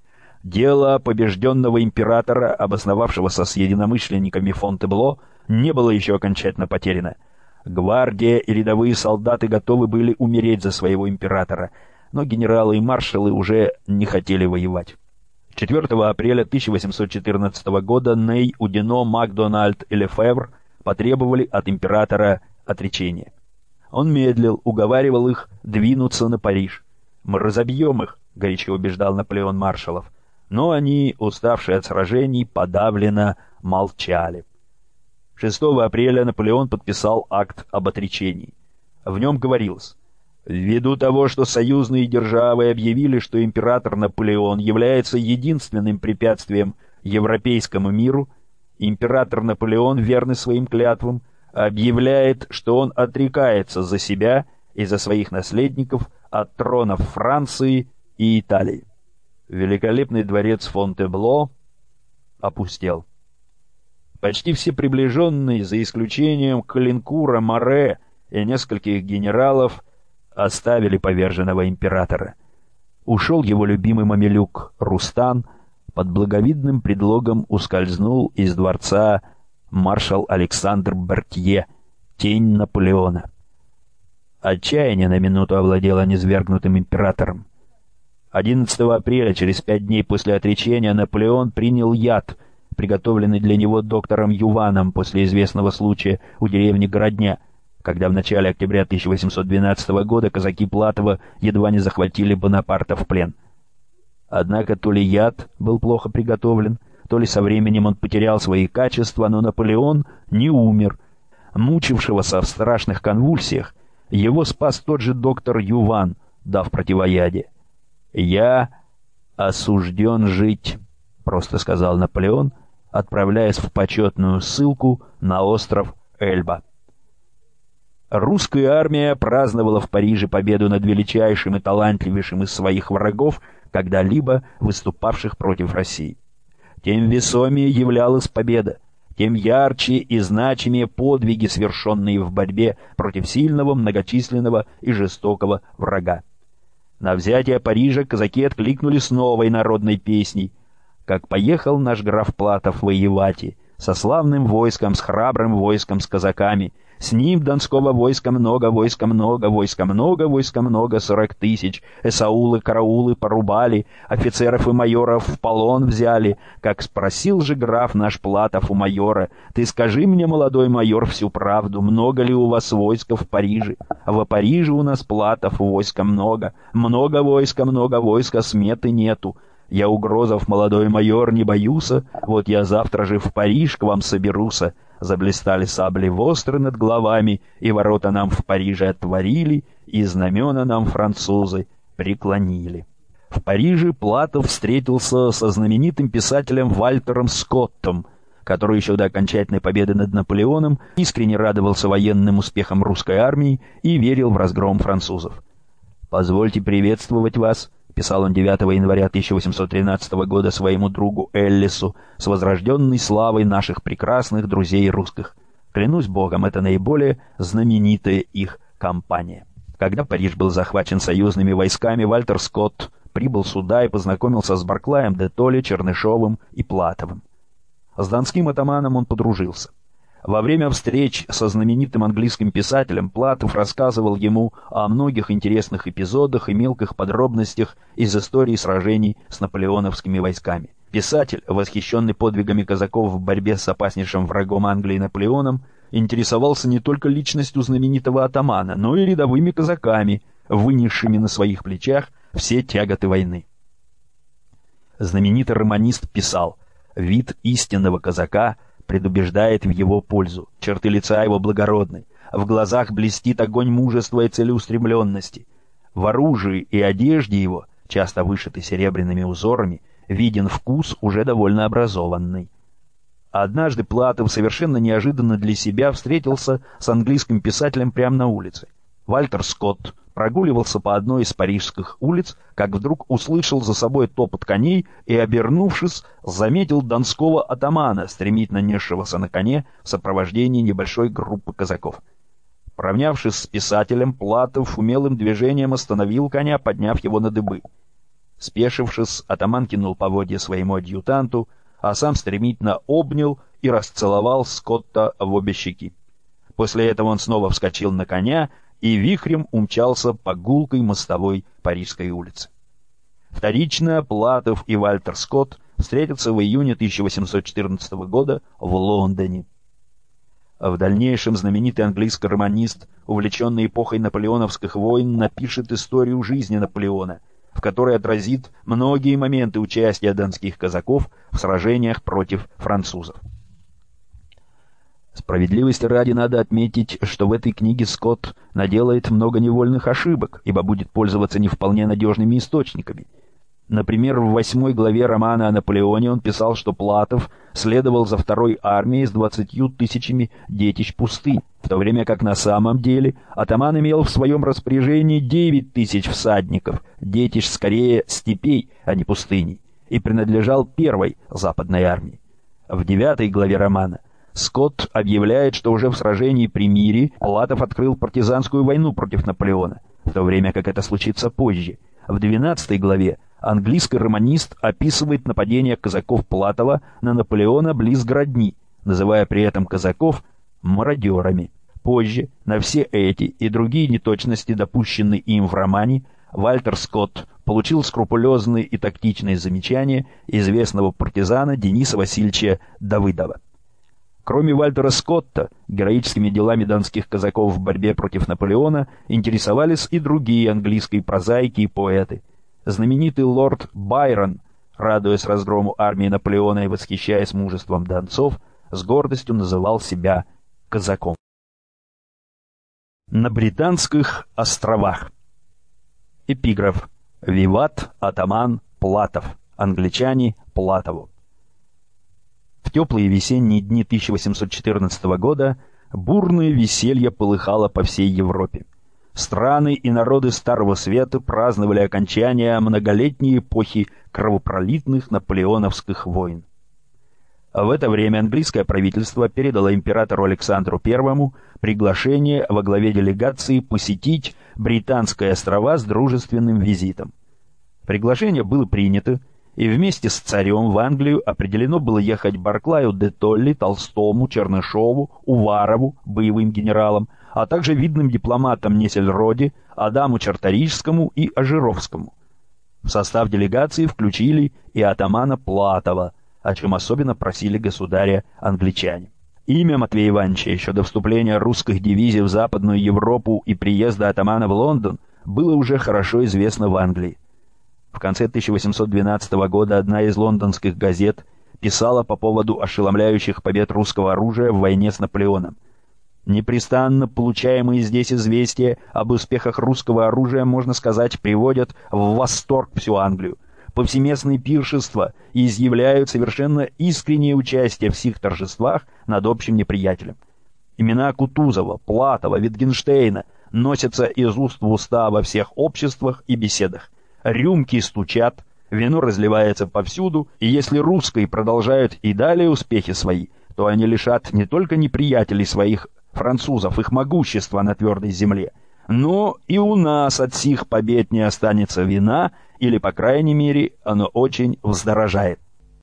Дело побежденного императора, обосновавшегося с единомышленниками Фонтебло, не было еще окончательно потеряно. Гвардия и рядовые солдаты готовы были умереть за своего императора, но генералы и маршалы уже не хотели воевать. четвёртого апреля тысяча восемьсот четырнадцатого года Ней, Удино, Макдональд и Лефевр потребовали от императора отречения. Он медлил, уговаривал их двинуться на Париж. «Мы разобьем их», — горячо убеждал Наполеон маршалов. Но они, уставшие от сражений, подавленно молчали. шестого апреля Наполеон подписал акт об отречении. В нем говорилось: «Ввиду того, что союзные державы объявили, что император Наполеон является единственным препятствием европейскому миру, император Наполеон, верный своим клятвам, объявляет, что он отрекается за себя и за своих наследников от тронов Франции и Италии». Великолепный дворец Фонтебло опустел. Почти все приближенные, за исключением Калинкура, Море и нескольких генералов, оставили поверженного императора. Ушел его любимый мамилюк Рустан, под благовидным предлогом ускользнул из дворца маршал Александр Бертье, тень Наполеона. Отчаяние на минуту овладело низвергнутым императором. одиннадцатого апреля, через пять дней после отречения, Наполеон принял яд, приготовленный для него доктором Юваном после известного случая у деревни Городня, когда в начале октября тысяча восемьсот двенадцатого года казаки Платова едва не захватили Бонапарта в плен. Однако то ли яд был плохо приготовлен, то ли со временем он потерял свои качества, но Наполеон не умер. Мучившегося в страшных конвульсиях его спас тот же доктор Юван, дав противоядие. «Я осужден жить», — просто сказал Наполеон, отправляясь в почетную ссылку на остров Эльба. Русская армия праздновала в Париже победу над величайшим и талантливейшим из своих врагов, когда-либо выступавших против России. Тем весомее являлась победа, тем ярче и значимее подвиги, совершенные в борьбе против сильного, многочисленного и жестокого врага. На взятие Парижа казаки откликнули с новой народной песней: «Как поехал наш граф Платов воевать, со славным войском, с храбрым войском, с казаками, с ним донского войска много, войска много, войска много, войска много, сорок тысяч, эсаулы, караулы порубали, офицеров и майоров в полон взяли. Как спросил же граф наш Платов у майора: ты скажи мне, молодой майор, всю правду, много ли у вас войска в Париже? А во Париже у нас, Платов, войска много, много войска, много войска, сметы нету. Я угрозов, молодой майор, не боюся, вот я завтра же в Париж к вам соберуся». Заблистали сабли востры над головами, и ворота нам в Париже отворили, и знамена нам французы преклонили. В Париже Платов встретился со знаменитым писателем Вальтером Скоттом, который еще до окончательной победы над Наполеоном искренне радовался военным успехам русской армии и верил в разгром французов. «Позвольте приветствовать вас», — писал он девятого января тысяча восемьсот тринадцатого года своему другу Эллису, «с возрожденной славой наших прекрасных друзей русских. Клянусь Богом, это наиболее знаменитая их кампания». Когда Париж был захвачен союзными войсками, Вальтер Скотт прибыл сюда и познакомился с Барклаем де Толли, Чернышовым и Платовым. С донским атаманом он подружился. Во время встреч со знаменитым английским писателем Платов рассказывал ему о многих интересных эпизодах и мелких подробностях из истории сражений с наполеоновскими войсками. Писатель, восхищенный подвигами казаков в борьбе с опаснейшим врагом Англии Наполеоном, интересовался не только личностью знаменитого атамана, но и рядовыми казаками, вынесшими на своих плечах все тяготы войны. Знаменитый романист писал: «Вид истинного казака предубеждает в его пользу, черты лица его благородны, в глазах блестит огонь мужества и целеустремленности. В оружии и одежде его, часто вышиты серебряными узорами, виден вкус уже довольно образованный. Однажды Платов совершенно неожиданно для себя встретился с английским писателем прямо на улице. Вальтер Скотт прогуливался по одной из парижских улиц, как вдруг услышал за собой топот коней и, обернувшись, заметил донского атамана, стремительно несшегося на коне в сопровождении небольшой группы казаков. Поравнявшись с писателем, Платов умелым движением остановил коня, подняв его на дыбы. Спешившись, атаман кинул поводья своему адъютанту, а сам стремительно обнял и расцеловал Скотта в обе щеки. После этого он снова вскочил на коня и вихрем умчался по гулкой мостовой Парижской улицы. Вторично Платов и Вальтер Скотт встретятся в июне тысяча восемьсот четырнадцатого года в Лондоне. В дальнейшем знаменитый английский романист, увлеченный эпохой наполеоновских войн, напишет историю жизни Наполеона, в которой отразит многие моменты участия донских казаков в сражениях против французов. Справедливости ради надо отметить, что в этой книге Скотт наделает много невольных ошибок, ибо будет пользоваться не вполне надежными источниками. Например, в восьмой главе романа о Наполеоне он писал, что Платов следовал за второй армией с двадцатью тысячами детищ пустынь, в то время как на самом деле атаман имел в своем распоряжении девять тысяч всадников, детищ скорее степей, а не пустыней, и принадлежал первой западной армии. В девятой главе романа Скотт объявляет, что уже в сражении при Мире Платов открыл партизанскую войну против Наполеона, в то время как это случится позже. В двенадцатой главе английский романист описывает нападение казаков Платова на Наполеона близ Гродни, называя при этом казаков мародерами. Позже на все эти и другие неточности, допущенные им в романе, Вальтер Скотт получил скрупулезные и тактичные замечания известного партизана Дениса Васильевича Давыдова. Кроме Вальтера Скотта, героическими делами донских казаков в борьбе против Наполеона интересовались и другие английские прозаики и поэты. Знаменитый лорд Байрон, радуясь разгрому армии Наполеона и восхищаясь мужеством донцов, с гордостью называл себя казаком. На Британских островах. Эпиграф. «Виват атаман Платов. Англичане Платову». В теплые весенние дни тысяча восемьсот четырнадцатого года бурное веселье полыхало по всей Европе. Страны и народы Старого Света праздновали окончание многолетней эпохи кровопролитных наполеоновских войн. В это время английское правительство передало императору Александру Первому приглашение во главе делегации посетить Британские острова с дружественным визитом. Приглашение было принято, и вместе с царем в Англию определено было ехать Барклаю де Толли, Толстому, Чернышову, Уварову, боевым генералам, а также видным дипломатам Несельроде, Адаму Чарторийскому и Ожеровскому. В состав делегации включили и атамана Платова, о чем особенно просили государя англичане. Имя Матвея Ивановича еще до вступления русских дивизий в Западную Европу и приезда атамана в Лондон было уже хорошо известно в Англии. В конце тысяча восемьсот двенадцатого года одна из лондонских газет писала по поводу ошеломляющих побед русского оружия в войне с Наполеоном. Непрестанно получаемые здесь известия об успехах русского оружия, можно сказать, приводят в восторг всю Англию. Повсеместные пиршества изъявляют совершенно искреннее участие в сих торжествах над общим неприятелем. Имена Кутузова, Платова, Витгенштейна носятся из уст в уста во всех обществах и беседах. Рюмки стучат, вино разливается повсюду, и если русские продолжают и далее успехи свои, то они лишат не только неприятелей своих, французов, их могущества на твердой земле, но и у нас от сих побед не останется вина, или, по крайней мере, оно очень вздорожает.